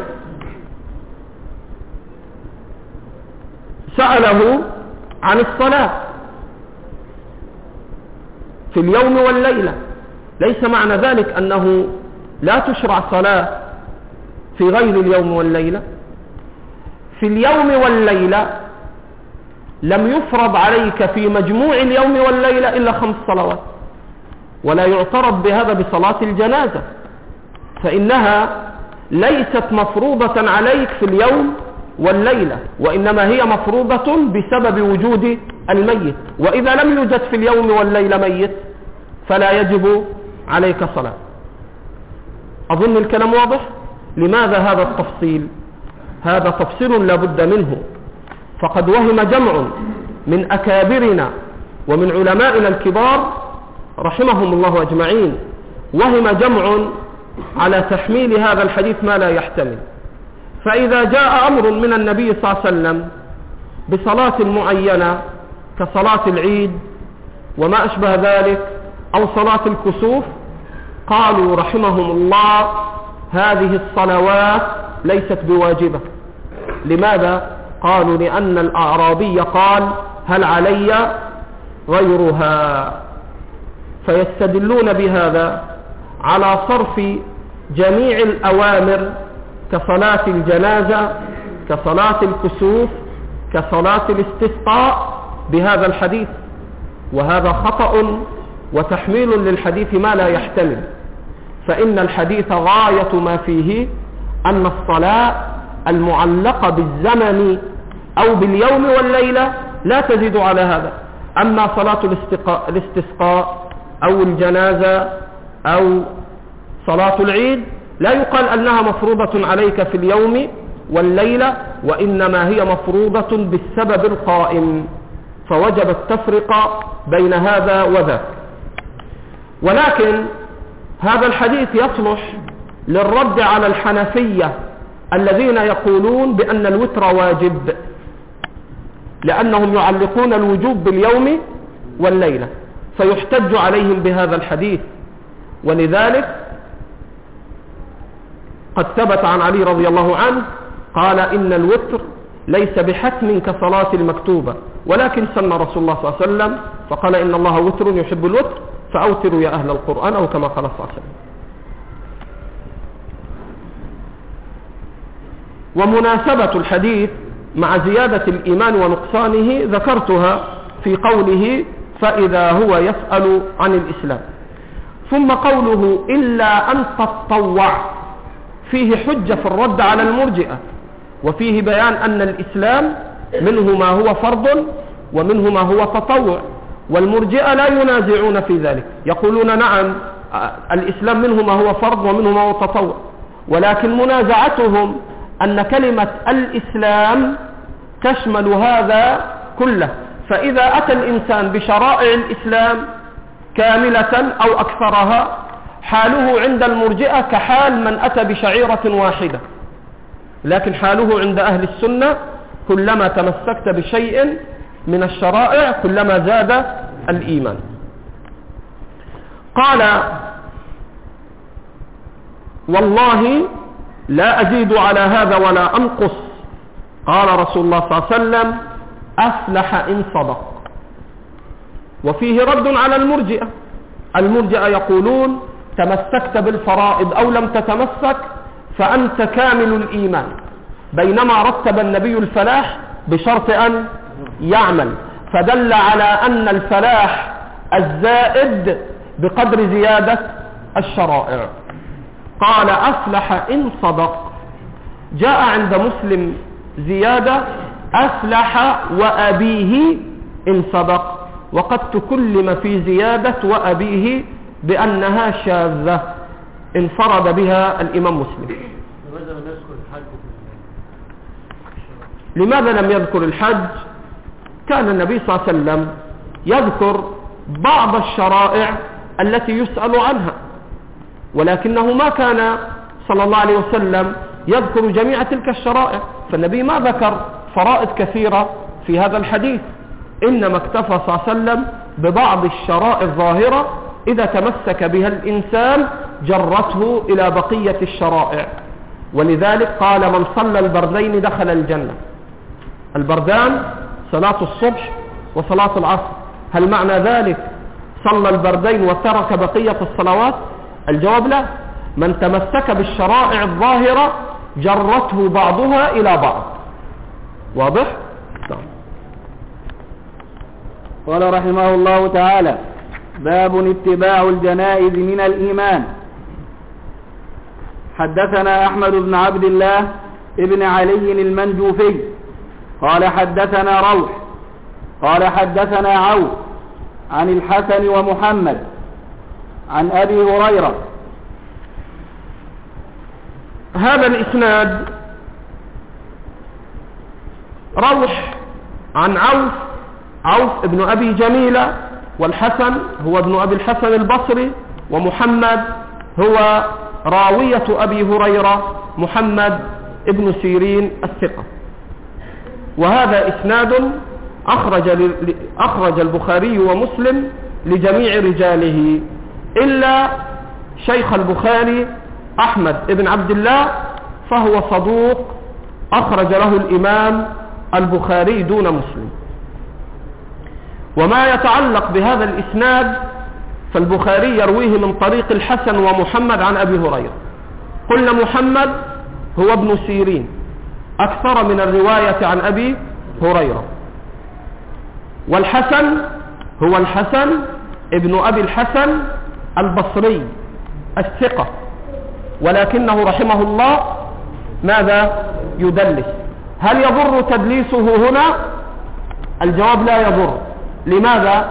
سأله عن الصلاة في اليوم والليلة. ليس معنى ذلك أنه لا تشرع صلاة في غير اليوم والليلة. في اليوم والليلة لم يفرض عليك في مجموع اليوم والليلة إلا 5 صلوات، ولا يعترف بهذا بصلاة الجنازة، فإنها ليست مفروضة عليك في اليوم والليلة، وإنما هي مفروضة بسبب وجود الميت، وإذا لم يوجد في اليوم والليلة ميت فلا يجب عليك صلاة. أظن الكلام واضح. لماذا هذا التفصيل؟ هذا تفصيل لا بد منه، فقد وهم جمع من أكابرنا ومن علمائنا الكبار رحمهم الله أجمعين، وهم جمع على تحميل هذا الحديث ما لا يحتمل. فإذا جاء أمر من النبي صلى الله عليه وسلم بصلاة معينة كصلاة العيد وما أشبه ذلك أو صلاة الكسوف، قالوا رحمهم الله هذه الصلوات ليست بواجبة. لماذا؟ قالوا لأن الأعرابي قال هل علي غيرها، فيستدلون بهذا على صرف جميع الأوامر كصلاة الجنازة كصلاة الكسوف كصلاة الاستسقاء بهذا الحديث، وهذا خطأ وتحميل للحديث ما لا يحتمل. فإن الحديث غاية ما فيه أن الصلاة المعلقة بالزمن أو باليوم والليلة لا تزيد على هذا. أما صلاة الاستسقاء أو الجنازة أو صلاة العيد لا يقال أنها مفروضة عليك في اليوم والليلة، وإنما هي مفروضة بالسبب القائم، فوجب التفرقة بين هذا وذاك. ولكن هذا الحديث يصلح للرد على الحنفية الذين يقولون بأن الوتر واجب، لأنهم يعلقون الوجوب باليوم والليلة، فيحتج عليهم بهذا الحديث. ولذلك قد ثبت عن علي رضي الله عنه قال إن الوتر ليس بحتم كصلاة المكتوبة، ولكن سن رسول الله صلى الله عليه وسلم فقال إن الله وتر يحب الوتر فأوتروا يا أهل القرآن، أو كما قال صلى الله عليه وسلم. ومناسبة الحديث مع زيادة الإيمان ونقصانه ذكرتها في قوله فإذا هو يسأل عن الإسلام. ثم قوله إلا أن تتطوع فيه حجة في الرد على المرجئة، وفيه بيان أن الإسلام منه ما هو فرض ومنه ما هو تطوع، والمرجئة لا ينازعون في ذلك، يقولون نعم الإسلام منه ما هو فرض ومنه ما هو تطوع، ولكن منازعتهم أن كلمة الإسلام تشمل هذا كله. فإذا أتى الإنسان بشرائع الإسلام كاملة أو أكثرها حاله عند المرجئة كحال من أتى بشعيرة واحدة، لكن حاله عند أهل السنة كلما تمسكت بشيء من الشرائع كلما زاد الإيمان. قال والله لا أزيد على هذا ولا أنقص. قال رسول الله صلى الله عليه وسلم أفلح إن صدق. وفيه رد على المرجئة. المرجئة يقولون تمسكت بالفرائض أو لم تتمسك فأنت كامل الإيمان، بينما رتب النبي الفلاح بشرط أن يعمل، فدل على أن الفلاح الزائد بقدر زيادة الشرائع. قال أفلح إن صدق. جاء عند مسلم زيادة أفلح وأبيه إن صدق، وقد تكلم في زيادة وأبيه بأنها شاذة انفرد بها الإمام مسلم. لماذا لم يذكر الحج؟ كان النبي صلى الله عليه وسلم يذكر بعض الشرائع التي يسأل عنها، ولكنه ما كان صلى الله عليه وسلم يذكر جميع تلك الشرائع، فالنبي ما ذكر فرائض كثيرة في هذا الحديث، إنما اكتفى صلى الله عليه وسلم ببعض الشرائع الظاهرة إذا تمسك بها الإنسان جرته إلى بقية الشرائع. ولذلك قال من صلى البردين دخل الجنة. البردان صلاة الصبح وصلاة العصر. هل معنى ذلك صلى البردين وترك بقية الصلوات؟ الجواب لا. من تمسك بالشرائع الظاهرة جرته بعضها إلى بعض. واضح؟ قال رحمه الله تعالى باب اتباع الجنائز من الإيمان. حدثنا أحمد بن عبد الله ابن علي المنجوفي قال حدثنا روح قال حدثنا عوف عن الحسن ومحمد عن أبي هريرة. هذا الإسناد روح عن عوف ابن أبي جميلة، والحسن هو ابن أبي الحسن البصري، ومحمد هو راوية أبي هريرة محمد ابن سيرين الثقة. وهذا إسناد أخرج البخاري ومسلم لجميع رجاله إلا شيخ البخاري أحمد ابن عبد الله فهو صدوق أخرج له الإمام البخاري دون مسلم. وما يتعلق بهذا الإسناد فالبخاري يرويه من طريق الحسن ومحمد عن أبي هريرة. قلنا محمد هو ابن سيرين أكثر من الرواية عن أبي هريرة، والحسن هو الحسن ابن أبي الحسن البصري الثقة، ولكنه رحمه الله ماذا؟ يدلس. هل يضر تدليسه هنا؟ الجواب لا يضر. لماذا؟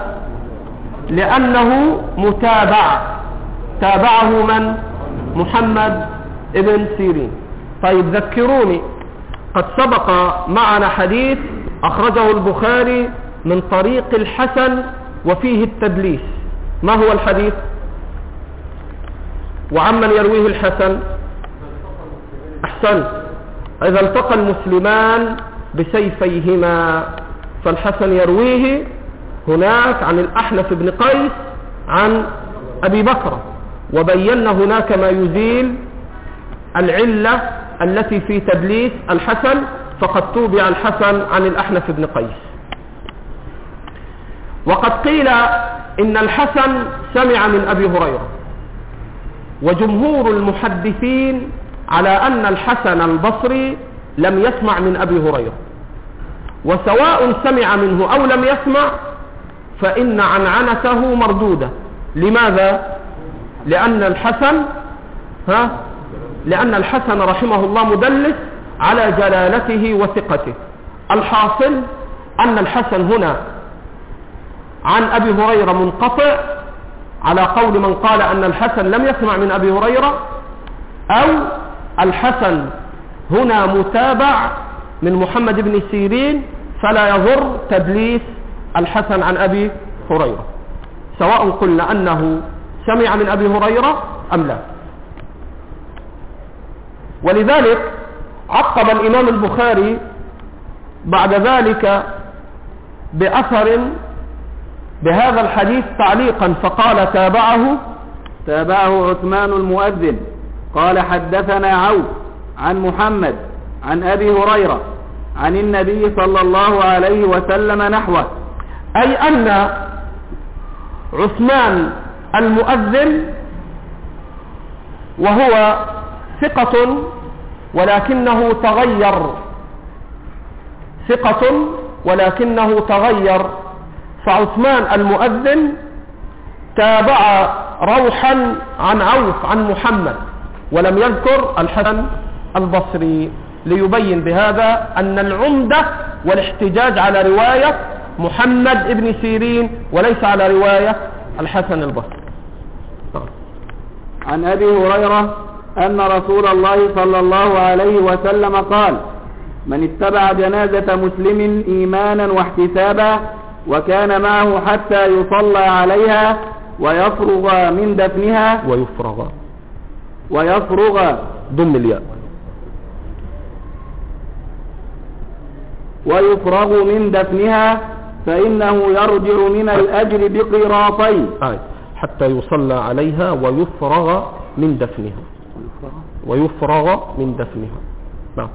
لأنه متابع، تابعه من؟ محمد ابن سيرين. طيب ذكروني، قد سبق معنا حديث أخرجه البخاري من طريق الحسن وفيه التدليس. ما هو الحديث؟ وعمن يرويه الحسن؟ أحسن، إذا التقى المسلمان بسيفيهما، فالحسن يرويه هناك عن الأحنف بن قيس عن أبي بكر، وبينا هناك ما يزيل العلة التي في تدليس الحسن، فقد توبع الحسن عن الأحنف بن قيس. وقد قيل إن الحسن سمع من أبي هريرة، وجمهور المحدثين على أن الحسن البصري لم يسمع من أبي هريرة، وسواء سمع منه أو لم يسمع فإن عنعنته مردودة. لماذا؟ لأن الحسن رحمه الله مدلس على جلالته وثقته. الحاصل أن الحسن هنا عن أبي هريرة منقطع على قول من قال أن الحسن لم يسمع من أبي هريرة، أو الحسن هنا متابع من محمد بن سيرين، فلا يضر تدليس الحسن عن أبي هريرة، سواء قلنا أنه سمع من أبي هريرة أم لا. ولذلك عقب الإمام البخاري بعد ذلك بأثر بهذا الحديث تعليقا، فقال تابعه عثمان المؤذن قال حدثنا عوف عن محمد عن أبي هريرة عن النبي صلى الله عليه وسلم نحوه، أي أن عثمان المؤذن وهو ثقة ولكنه تغير، فعثمان المؤذن تابع روحا عن عوف عن محمد ولم يذكر الحسن البصري، ليبين بهذا أن العمدة والاحتجاج على رواية محمد ابن سيرين وليس على رواية الحسن البصري. عن أبي هريرة أن رسول الله صلى الله عليه وسلم قال: من اتبع جنازة مسلم إيمانا واحتسابا وكان معه حتى يصلى عليها ويفرغ من دفنها ويفرغ ضم الياء ويفرغ من دفنها فإنه يرجع من الأجر بقيراطين. حتى يصلى عليها ويفرغ من دفنها نعم.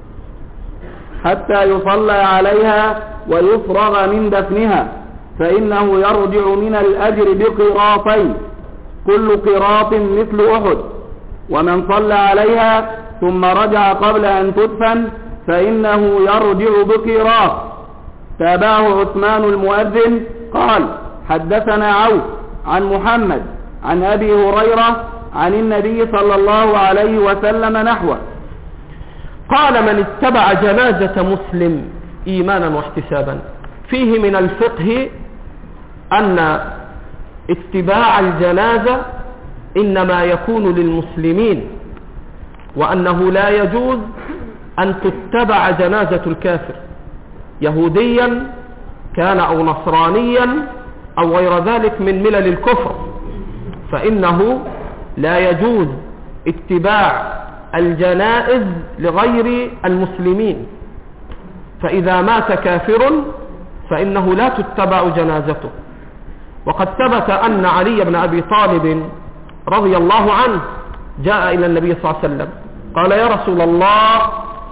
حتى يصلى عليها ويفرغ من دفنها فإنه يرجع من الأجر بقيراطين، كل قيراط مثل أحد. ومن صلى عليها ثم رجع قبل أن تدفن فإنه يرجع بقيراط. تابعه عثمان المؤذن قال: حدثنا عوف عن محمد عن أبي هريرة عن النبي صلى الله عليه وسلم نحوه. قال من اتبع جنازة مسلم إيمانا واحتسابا. فيه من الفقه أن اتباع الجنازة إنما يكون للمسلمين، وأنه لا يجوز أن تتبع جنازة الكافر يهوديا كان أو نصرانيا أو غير ذلك من ملل الكفر، فإنه لا يجوز اتباع الجنائز لغير المسلمين. فإذا مات كافر فإنه لا تتبع جنازته. وقد ثبت أن علي بن أبي طالب رضي الله عنه جاء إلى النبي صلى الله عليه وسلم قال: يا رسول الله،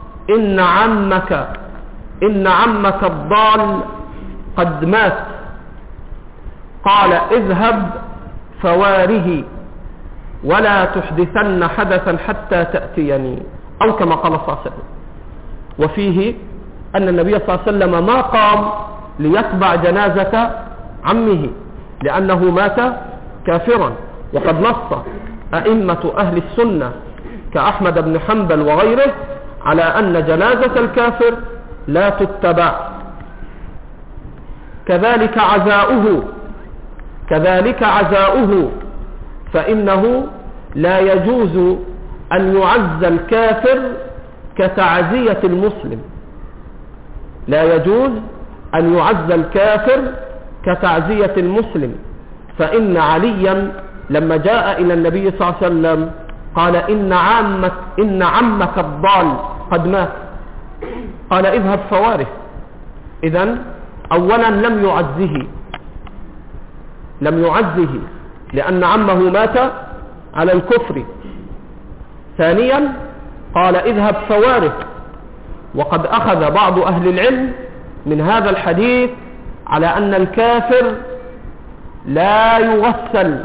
إن عمك الضال قد مات. قال: اذهب فواره ولا تحدثن حدثا حتى تأتيني، أو كما قال صلى الله عليه وسلم. وفيه أن النبي صلى الله عليه وسلم ما قام ليتبع جنازة عمه لأنه مات كافرا. وقد نص أئمة أهل السنة كأحمد بن حنبل وغيره على أن جنازة الكافر لا تتبع. كذلك عزاؤه فإنه لا يجوز أن يعزى الكافر كتعزية المسلم، لا يجوز أن يعزى الكافر كتعزية المسلم. فإن عليا لما جاء إلى النبي صلى الله عليه وسلم قال: إن عمك الضال قد مات. قال: اذهب فواره. إذن أولا لم يعزه لأن عمه مات على الكفر. ثانيا قال: اذهب فواره. وقد أخذ بعض أهل العلم من هذا الحديث على أن الكافر لا يغسل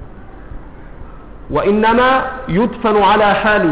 وإنما يدفن على حاله.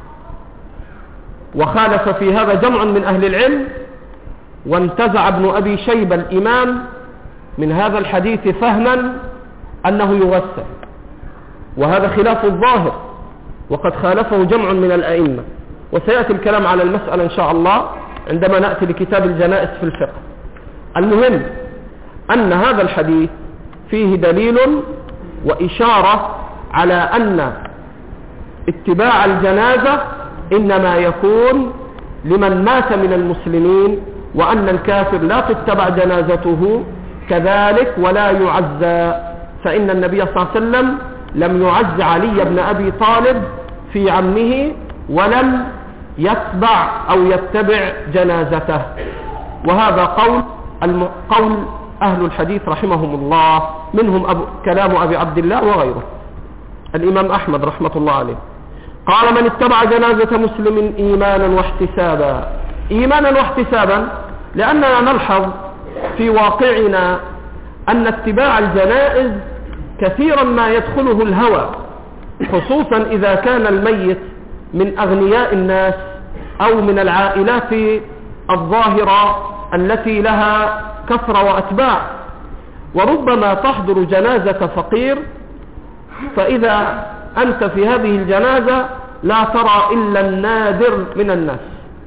وخالف في هذا جمع من أهل العلم، وانتزع ابن أبي شيبة الإمام من هذا الحديث فهما أنه يغسل، وهذا خلاف الظاهر، وقد خالفه جمع من الأئمة. وسيأتي الكلام على المسألة إن شاء الله عندما نأتي لكتاب الجنائز في الفقه. المهم أن هذا الحديث فيه دليل وإشارة على أن اتباع الجنازة إنما يكون لمن مات من المسلمين، وأن الكافر لا تتبع جنازته كذلك ولا يعزى. فإن النبي صلى الله عليه وسلم لم يعز علي بن أبي طالب في عمه ولم يتبع أو يتبع جنازته. وهذا قول أهل الحديث رحمهم الله، منهم كلام أبي عبد الله وغيره، الإمام أحمد رحمة الله عليه. قال: من اتبع جنازة مسلم إيمانا واحتسابا، لأننا نلحظ في واقعنا أن اتباع الجنائز كثيرا ما يدخله الهوى، خصوصا إذا كان الميت من أغنياء الناس أو من العائلات الظاهرة التي لها كثرة وأتباع. وربما تحضر جنازة فقير، فإذا أنت في هذه الجنازة لا ترى إلا النادر من الناس.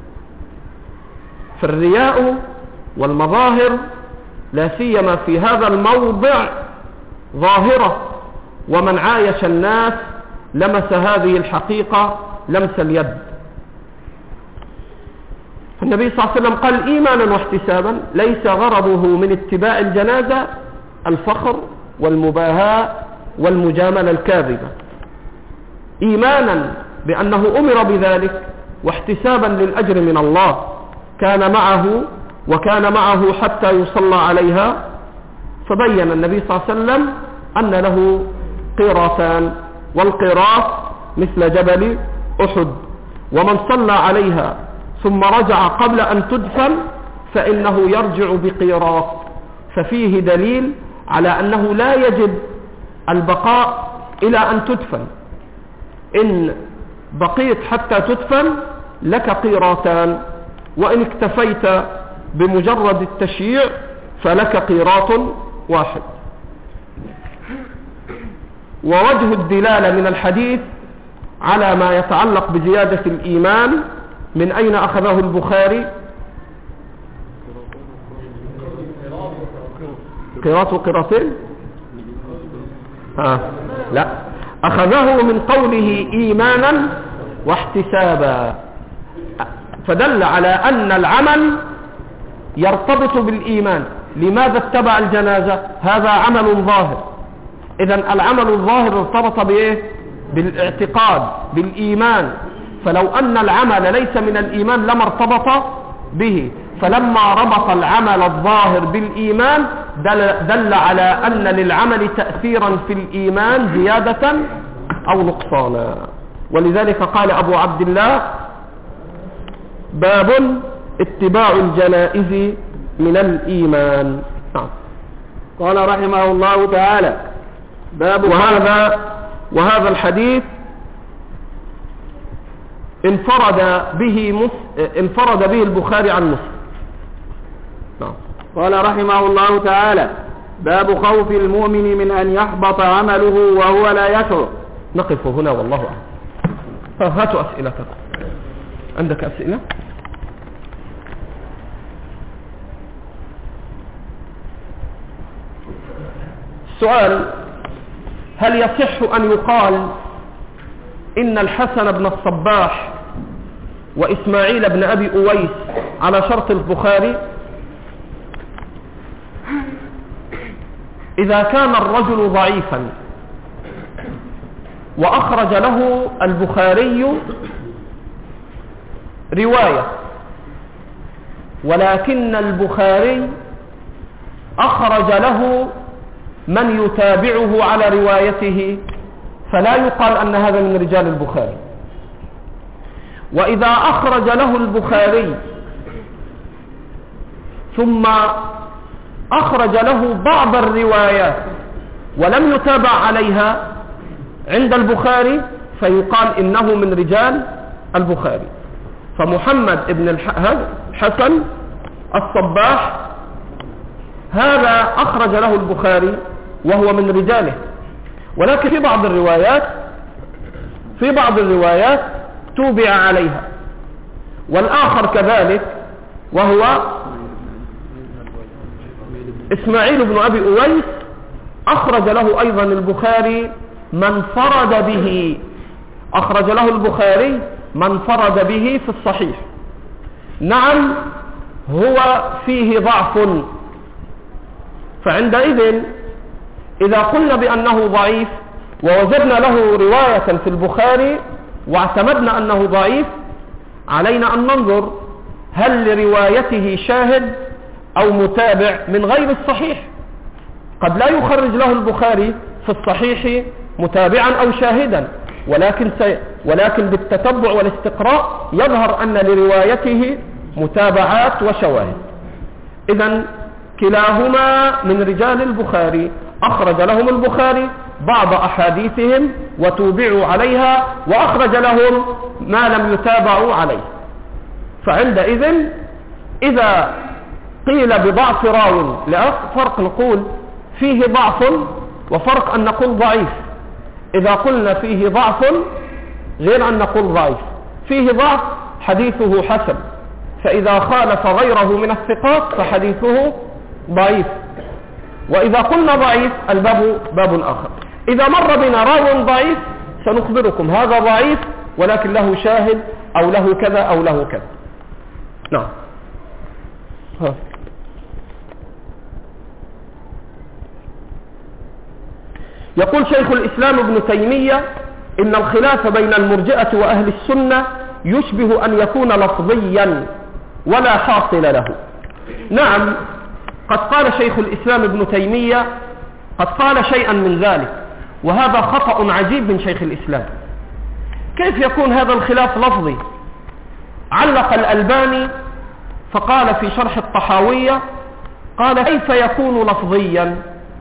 فالرياء والمظاهر لا سيما في هذا الموضع ظاهرة، ومن عايش الناس لمس هذه الحقيقة لمس اليد. النبي صلى الله عليه وسلم قال: إيمانا واحتسابا، ليس غرضه من اتباع الجنازة الفخر والمباهاة والمجاملة الكاذبة، إيمانا بأنه أمر بذلك، واحتسابا للأجر من الله وكان معه حتى يصلى عليها. فبين النبي صلى الله عليه وسلم أن له قيراتان، والقيرات مثل جبل أحد، ومن صلى عليها ثم رجع قبل أن تدفن فإنه يرجع بقيراط. ففيه دليل على أنه لا يجب البقاء إلى أن تدفن. إن بقيت حتى تدفن لك قيراتان، وإن اكتفيت بمجرد التشييع فلك قيراط واحد. ووجه الدلالة من الحديث على ما يتعلق بزيادة الإيمان من أين أخذه البخاري؟ قراءة وقراءتين؟ لا، أخذه من قوله إيمانا واحتسابا، فدل على أن العمل يرتبط بالإيمان. لماذا اتبع الجنازة؟ هذا عمل ظاهر. إذن العمل الظاهر ارتبط بإيه؟ بالاعتقاد، بالإيمان. فلو أن العمل ليس من الإيمان لما ارتبط به، فلما ربط العمل الظاهر بالإيمان دل على أن للعمل تأثيرا في الإيمان زيادة أو نقصانا. ولذلك قال أبو عبد الله: باب اتباع الجنائز من الإيمان. قال رحمه الله تعالى: باب وهذا الحديث انفرد به البخاري عن مسلم. قال رحمه الله تعالى: باب خوف المؤمن من أن يحبط عمله وهو لا يشعر. نقف هنا والله أعلم. هاتوا أسئلتكم. عندك أسئلة؟ السؤال: هل يصح أن يقال إن الحسن بن الصباح وإسماعيل بن أبي أويس على شرط البخاري؟ إذا كان الرجل ضعيفا وأخرج له البخاري رواية، ولكن البخاري أخرج له من يتابعه على روايته، فلا يقال أن هذا من رجال البخاري. وإذا أخرج له البخاري ثم أخرج له بعض الروايات ولم يتابع عليها عند البخاري، فيقال إنه من رجال البخاري. فمحمد بن الحسن الصباح هذا أخرج له البخاري وهو من رجاله، ولكن في بعض الروايات توبع عليها. والآخر كذلك وهو إسماعيل بن أبي أويس أخرج له أيضا البخاري من فرد به، أخرج له البخاري من فرد به في الصحيح. نعم هو فيه ضعف، فعندئذ إذا قلنا بأنه ضعيف ووجدنا له رواية في البخاري واعتمدنا أنه ضعيف، علينا أن ننظر هل لروايته شاهد أو متابع من غير الصحيح. قد لا يخرج له البخاري في الصحيح متابعا أو شاهدا، ولكن بالتتبع والاستقراء يظهر أن لروايته متابعات وشواهد. إذن كلاهما من رجال البخاري، أخرج لهم البخاري بعض أحاديثهم وتوبعوا عليها، وأخرج لهم ما لم يتابعوا عليه. فعندئذ إذا قيل بضعف راو، لا فرق نقول فيه ضعف وفرق أن نقول ضعيف. إذا قلنا فيه ضعف غير أن نقول ضعيف. فيه ضعف حديثه حسن، فإذا خالف غيره من الثقات فحديثه ضعيف. وإذا قلنا ضعيف الباب باب آخر. إذا مر بنا راو ضعيف سنخبركم هذا ضعيف ولكن له شاهد أو له كذا أو له كذا. نعم. يقول شيخ الإسلام ابن تيمية: إن الخلاف بين المرجئة وأهل السنة يشبه أن يكون لفظيا ولا حاصل له. نعم، قد قال شيخ الإسلام ابن تيمية، قد قال شيئا من ذلك، وهذا خطأ عجيب من شيخ الإسلام. كيف يكون هذا الخلاف لفظي؟ علق الألباني فقال في شرح الطحاوية، قال: كيف يكون لفظيا؟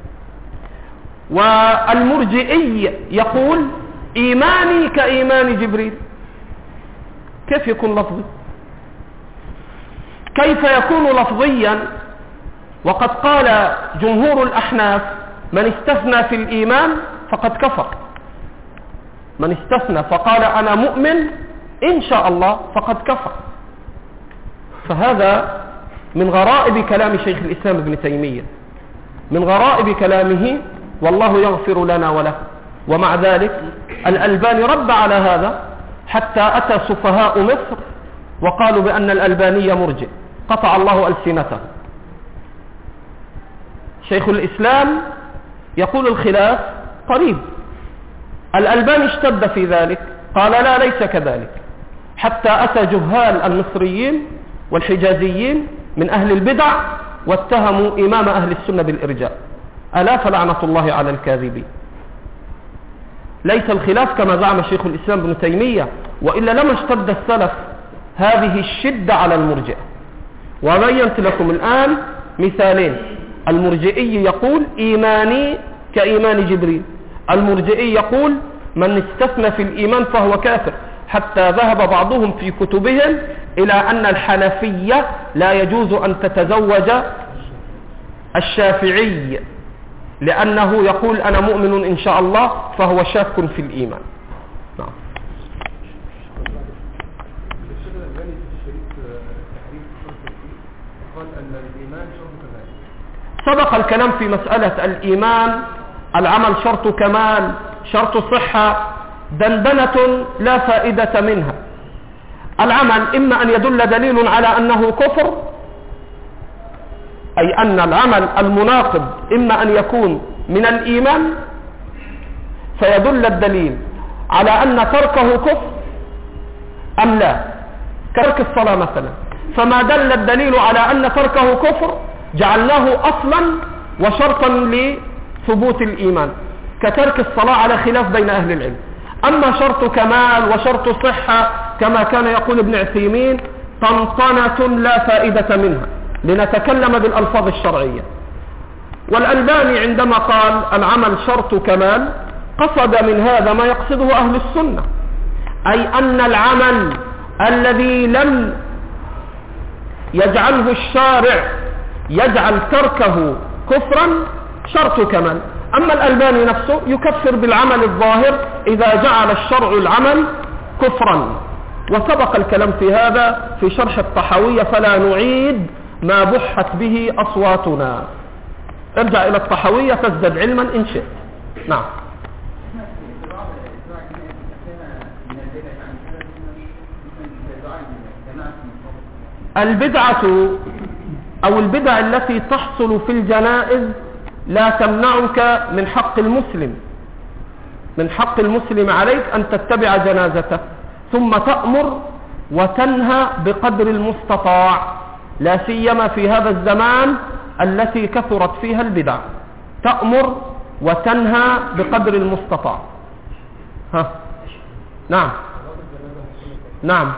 والمرجئي يقول: إيماني كإيمان جبريل. كيف يكون لفظي؟ كيف يكون لفظيا وقد قال جمهور الأحناف: من استثنى في الإيمان فقد كفر. من استثنى فقال أنا مؤمن إن شاء الله فقد كفر. فهذا من غرائب كلام شيخ الإسلام ابن تيمية، من غرائب كلامه، والله يغفر لنا وله. ومع ذلك الألباني رد على هذا حتى أتى سفهاء مصر وقالوا بأن الألباني مرجئ، قطع الله ألسنته. شيخ الإسلام يقول الخلاف قريب، الألباني اشتد في ذلك، قال لا ليس كذلك، حتى أتى جهال المصريين والحجازيين من أهل البدع واتهموا إمام أهل السنة بالإرجاء. ألا فلعنة الله على الكاذبين. ليس الخلاف كما زعم شيخ الإسلام ابن تيمية، وإلا لما اشتد السلف هذه الشدة على المرجئة. وبينت لكم الآن مثالين. المرجئي يقول إيماني كإيمان جبريل، المرجئي يقول من استثنى في الإيمان فهو كافر، حتى ذهب بعضهم في كتبهم إلى أن الحنفية لا يجوز أن تتزوج الشافعي، لأنه يقول أنا مؤمن إن شاء الله، فهو شاك في الإيمان. نعم. سبق الكلام في مسألة الإيمان، العمل شرط كمال، شرط صحة، دندنة لا فائدة منها. العمل إما أن يدل دليل على أنه كفر، أي أن العمل المناقض إما أن يكون من الإيمان فيدل الدليل على أن تركه كفر أم لا، كترك الصلاة مثلا، فما دل الدليل على أن تركه كفر جعلناه أصلا وشرطا لثبوت الإيمان، كترك الصلاة على خلاف بين أهل العلم. أما شرط كمال وشرط صحة كما كان يقول ابن عثيمين طنطنة لا فائدة منها، لنتكلم بالألفاظ الشرعية. والألباني عندما قال العمل شرط كمال قصد من هذا ما يقصده أهل السنة، أي أن العمل الذي لم يجعله الشارع يجعل تركه كفرا شرط كمال. أما الألباني نفسه يكفر بالعمل الظاهر إذا جعل الشرع العمل كفرا، وسبق الكلام في هذا في شرح الطحاوية، فلا نعيد ما بحت به أصواتنا. ارجع إلى الطحاوية تزدد علما إن شئت. نعم. البدعة أو البدع التي تحصل في الجنائز لا تمنعك من حق المسلم، من حق المسلم عليك أن تتبع جنازته، ثم تأمر وتنهى بقدر المستطاع، لا سيما في هذا الزمان التي كثرت فيها البدع، تأمر وتنهى بقدر المستطاع. ها. نعم. نعم.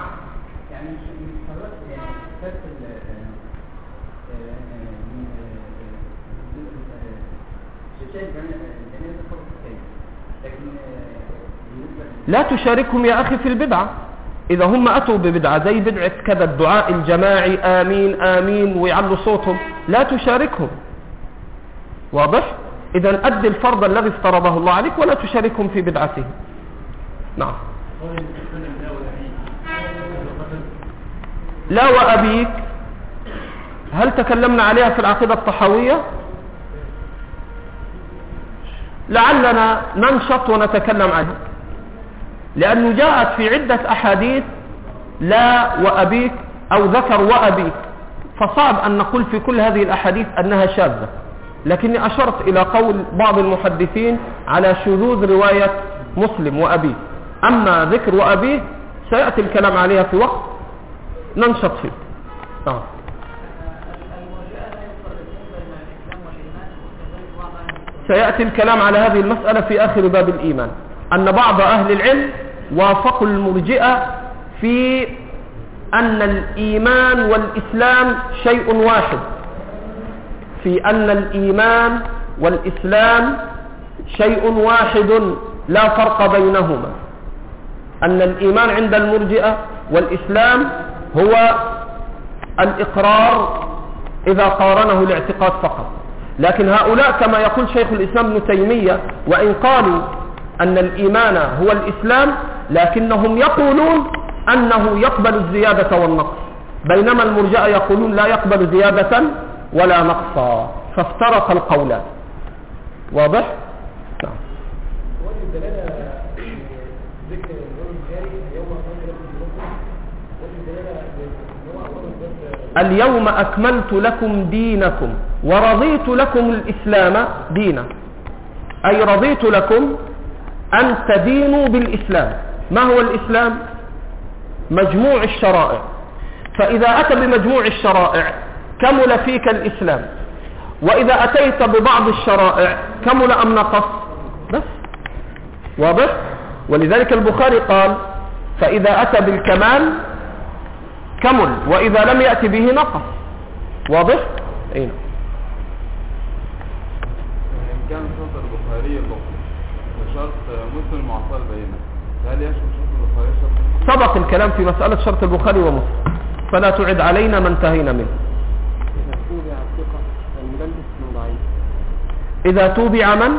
لا تشاركهم يا أخي في البدعة. إذا هم أتوا ببدعة زي بدعة كذا الدعاء الجماعي آمين آمين ويعلوا صوتهم، لا تشاركهم. واضح؟ إذا أدي الفرض الذي افترضه الله عليك ولا تشاركهم في بدعتهم. نعم. لا وأبيك، هل تكلمنا عليها في العقيدة الطحاوية؟ لعلنا ننشط ونتكلم عنها، لأنه جاءت في عدة أحاديث لا وأبيك أو ذكر وأبيك، فصعب أن نقول في كل هذه الأحاديث أنها شاذة، لكني أشرت إلى قول بعض المحدثين على شذوذ رواية مسلم وأبيه. أما ذكر وأبيه سيأتي الكلام عليها في وقت ننشط فيه. سيأتي الكلام على هذه المسألة في آخر باب الإيمان، أن بعض أهل العلم وافقوا المرجئة في أن الإيمان والإسلام شيء واحد، في أن الإيمان والإسلام شيء واحد لا فرق بينهما، أن الإيمان عند المرجئة والإسلام هو الإقرار إذا قارنه الاعتقاد فقط. لكن هؤلاء كما يقول شيخ الإسلام ابن تيمية، وإن قالوا أن الإيمان هو الإسلام، لكنهم يقولون أنه يقبل الزيادة والنقص، بينما المرجئة يقولون لا يقبل زيادة ولا نقصا، فافترق القولان. واضح؟ نعم. اليوم أكملت لكم دينكم ورضيت لكم الإسلام دينا، أي رضيت لكم أن تدينوا بالإسلام. ما هو الإسلام؟ مجموع الشرائع، فإذا أتى بمجموع الشرائع كمل فيك الإسلام، وإذا أتيت ببعض الشرائع كمل أم نقص؟ بس. واضح؟ ولذلك البخاري قال فإذا أتى بالكمال كمل، وإذا لم يأتي به نقص. واضح؟ أين؟ إن كان شرط البخاري شرط مسلم معصر بينه، هل يشمل شرط البخاري شرط؟ سبق الكلام في مسألة شرط البخاري ومسلم، فلا تعد علينا ما انتهينا منه. إذا توبع من؟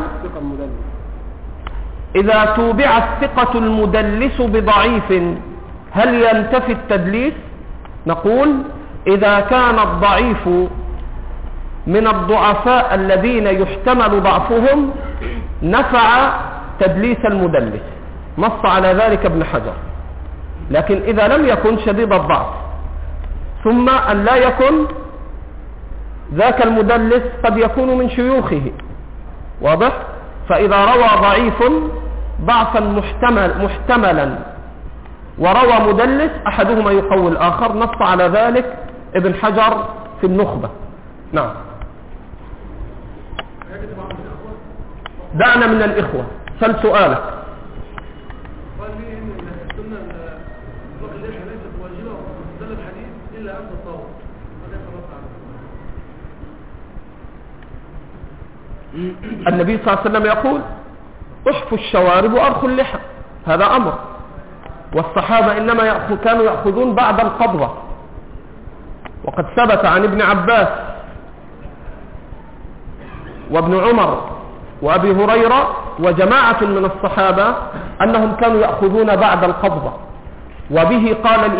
إذا توبع الثقة المدلس بضعيف هل ينتفي التدليس؟ نقول إذا كان الضعيف من الضعفاء الذين يحتمل ضعفهم نفع تدليس المدلس، نص على ذلك ابن حجر. لكن إذا لم يكن شديد الضعف، ثم أن لا يكن ذاك المدلس قد يكون من شيوخه. واضح؟ فإذا روى ضعيف ضعفا محتملا وروى مدلس أحدهما يقوي الآخر، نص على ذلك ابن حجر في النخبة. نعم. دعنا من الإخوة، سل سؤالك. قال لي إن السنة الرؤية ليست واجبة ومستدل الحديث إلا أن تطاوع، هذا يترتب عليه. النبي صلى الله عليه وسلم يقول احفوا الشوارب وأرخوا اللحى، هذا أمر، والصحابة إنما كانوا يأخذون بعد القبضة. وقد ثبت عن ابن عباس وابن عمر وأبي هريرة وجماعة من الصحابة أنهم كانوا يأخذون بعد القبضة. وبه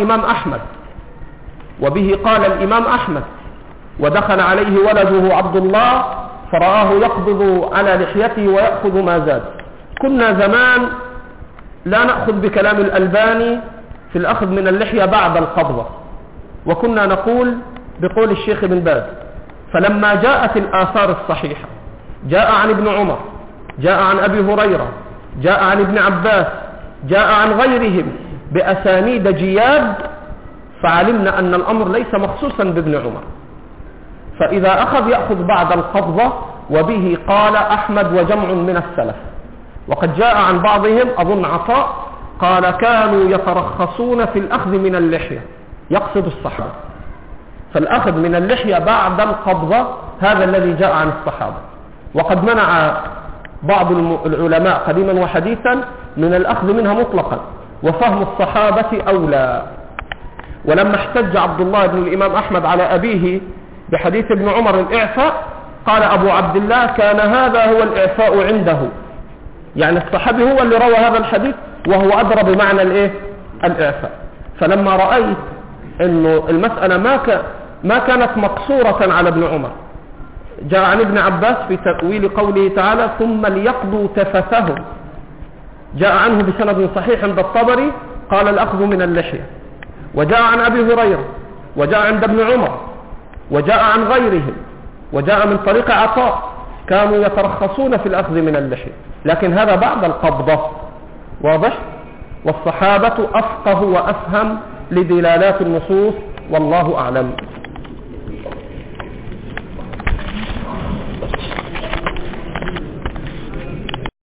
قال الإمام أحمد ودخل عليه ولده عبد الله فرآه يقبض على لحيته ويأخذ ما زاد. كنا زمان لا نأخذ بكلام الألباني في الأخذ من اللحية بعد القبضة، وكنا نقول بقول الشيخ بن باز. فلما جاءت الآثار الصحيحة، جاء عن ابن عمر، جاء عن أبي هريرة، جاء عن ابن عباس، جاء عن غيرهم بأسانيد جياد، فعلمنا أن الأمر ليس مخصوصا بابن عمر. فإذا أخذ يأخذ بعد القبضة، وبه قال أحمد وجمع من السلف. وقد جاء عن بعضهم أظن عطاء قال كانوا يترخصون في الأخذ من اللحية، يقصد الصحابة، فالأخذ من اللحية بعد القبضة هذا الذي جاء عن الصحابة. وقد منع بعض العلماء قديما وحديثا من الأخذ منها مطلقا، وفهم الصحابة أولى. ولما احتج عبد الله بن الإمام أحمد على أبيه بحديث ابن عمر الإعفاء، قال أبو عبد الله كان هذا هو الإعفاء عنده، يعني الصحابي هو اللي روى هذا الحديث وهو أدرى بمعنى الإعفاء. فلما رأيت أنه المسألة ما كانت مقصورة على ابن عمر، جاء عن ابن عباس في تأويل قوله تعالى ثم ليقضوا تفثهم، جاء عنه بسند صحيح عند الطبري قال الأخذ من اللحية، وجاء عن أبي هريرة، وجاء عند ابن عمر، وجاء عن غيرهم، وجاء من طريق عطاء، كانوا يترخصون في الأخذ من اللحية، لكن هذا بعد القبضة. واضح؟ والصحابة أفقه وأفهم لدلالات النصوص، والله أعلم.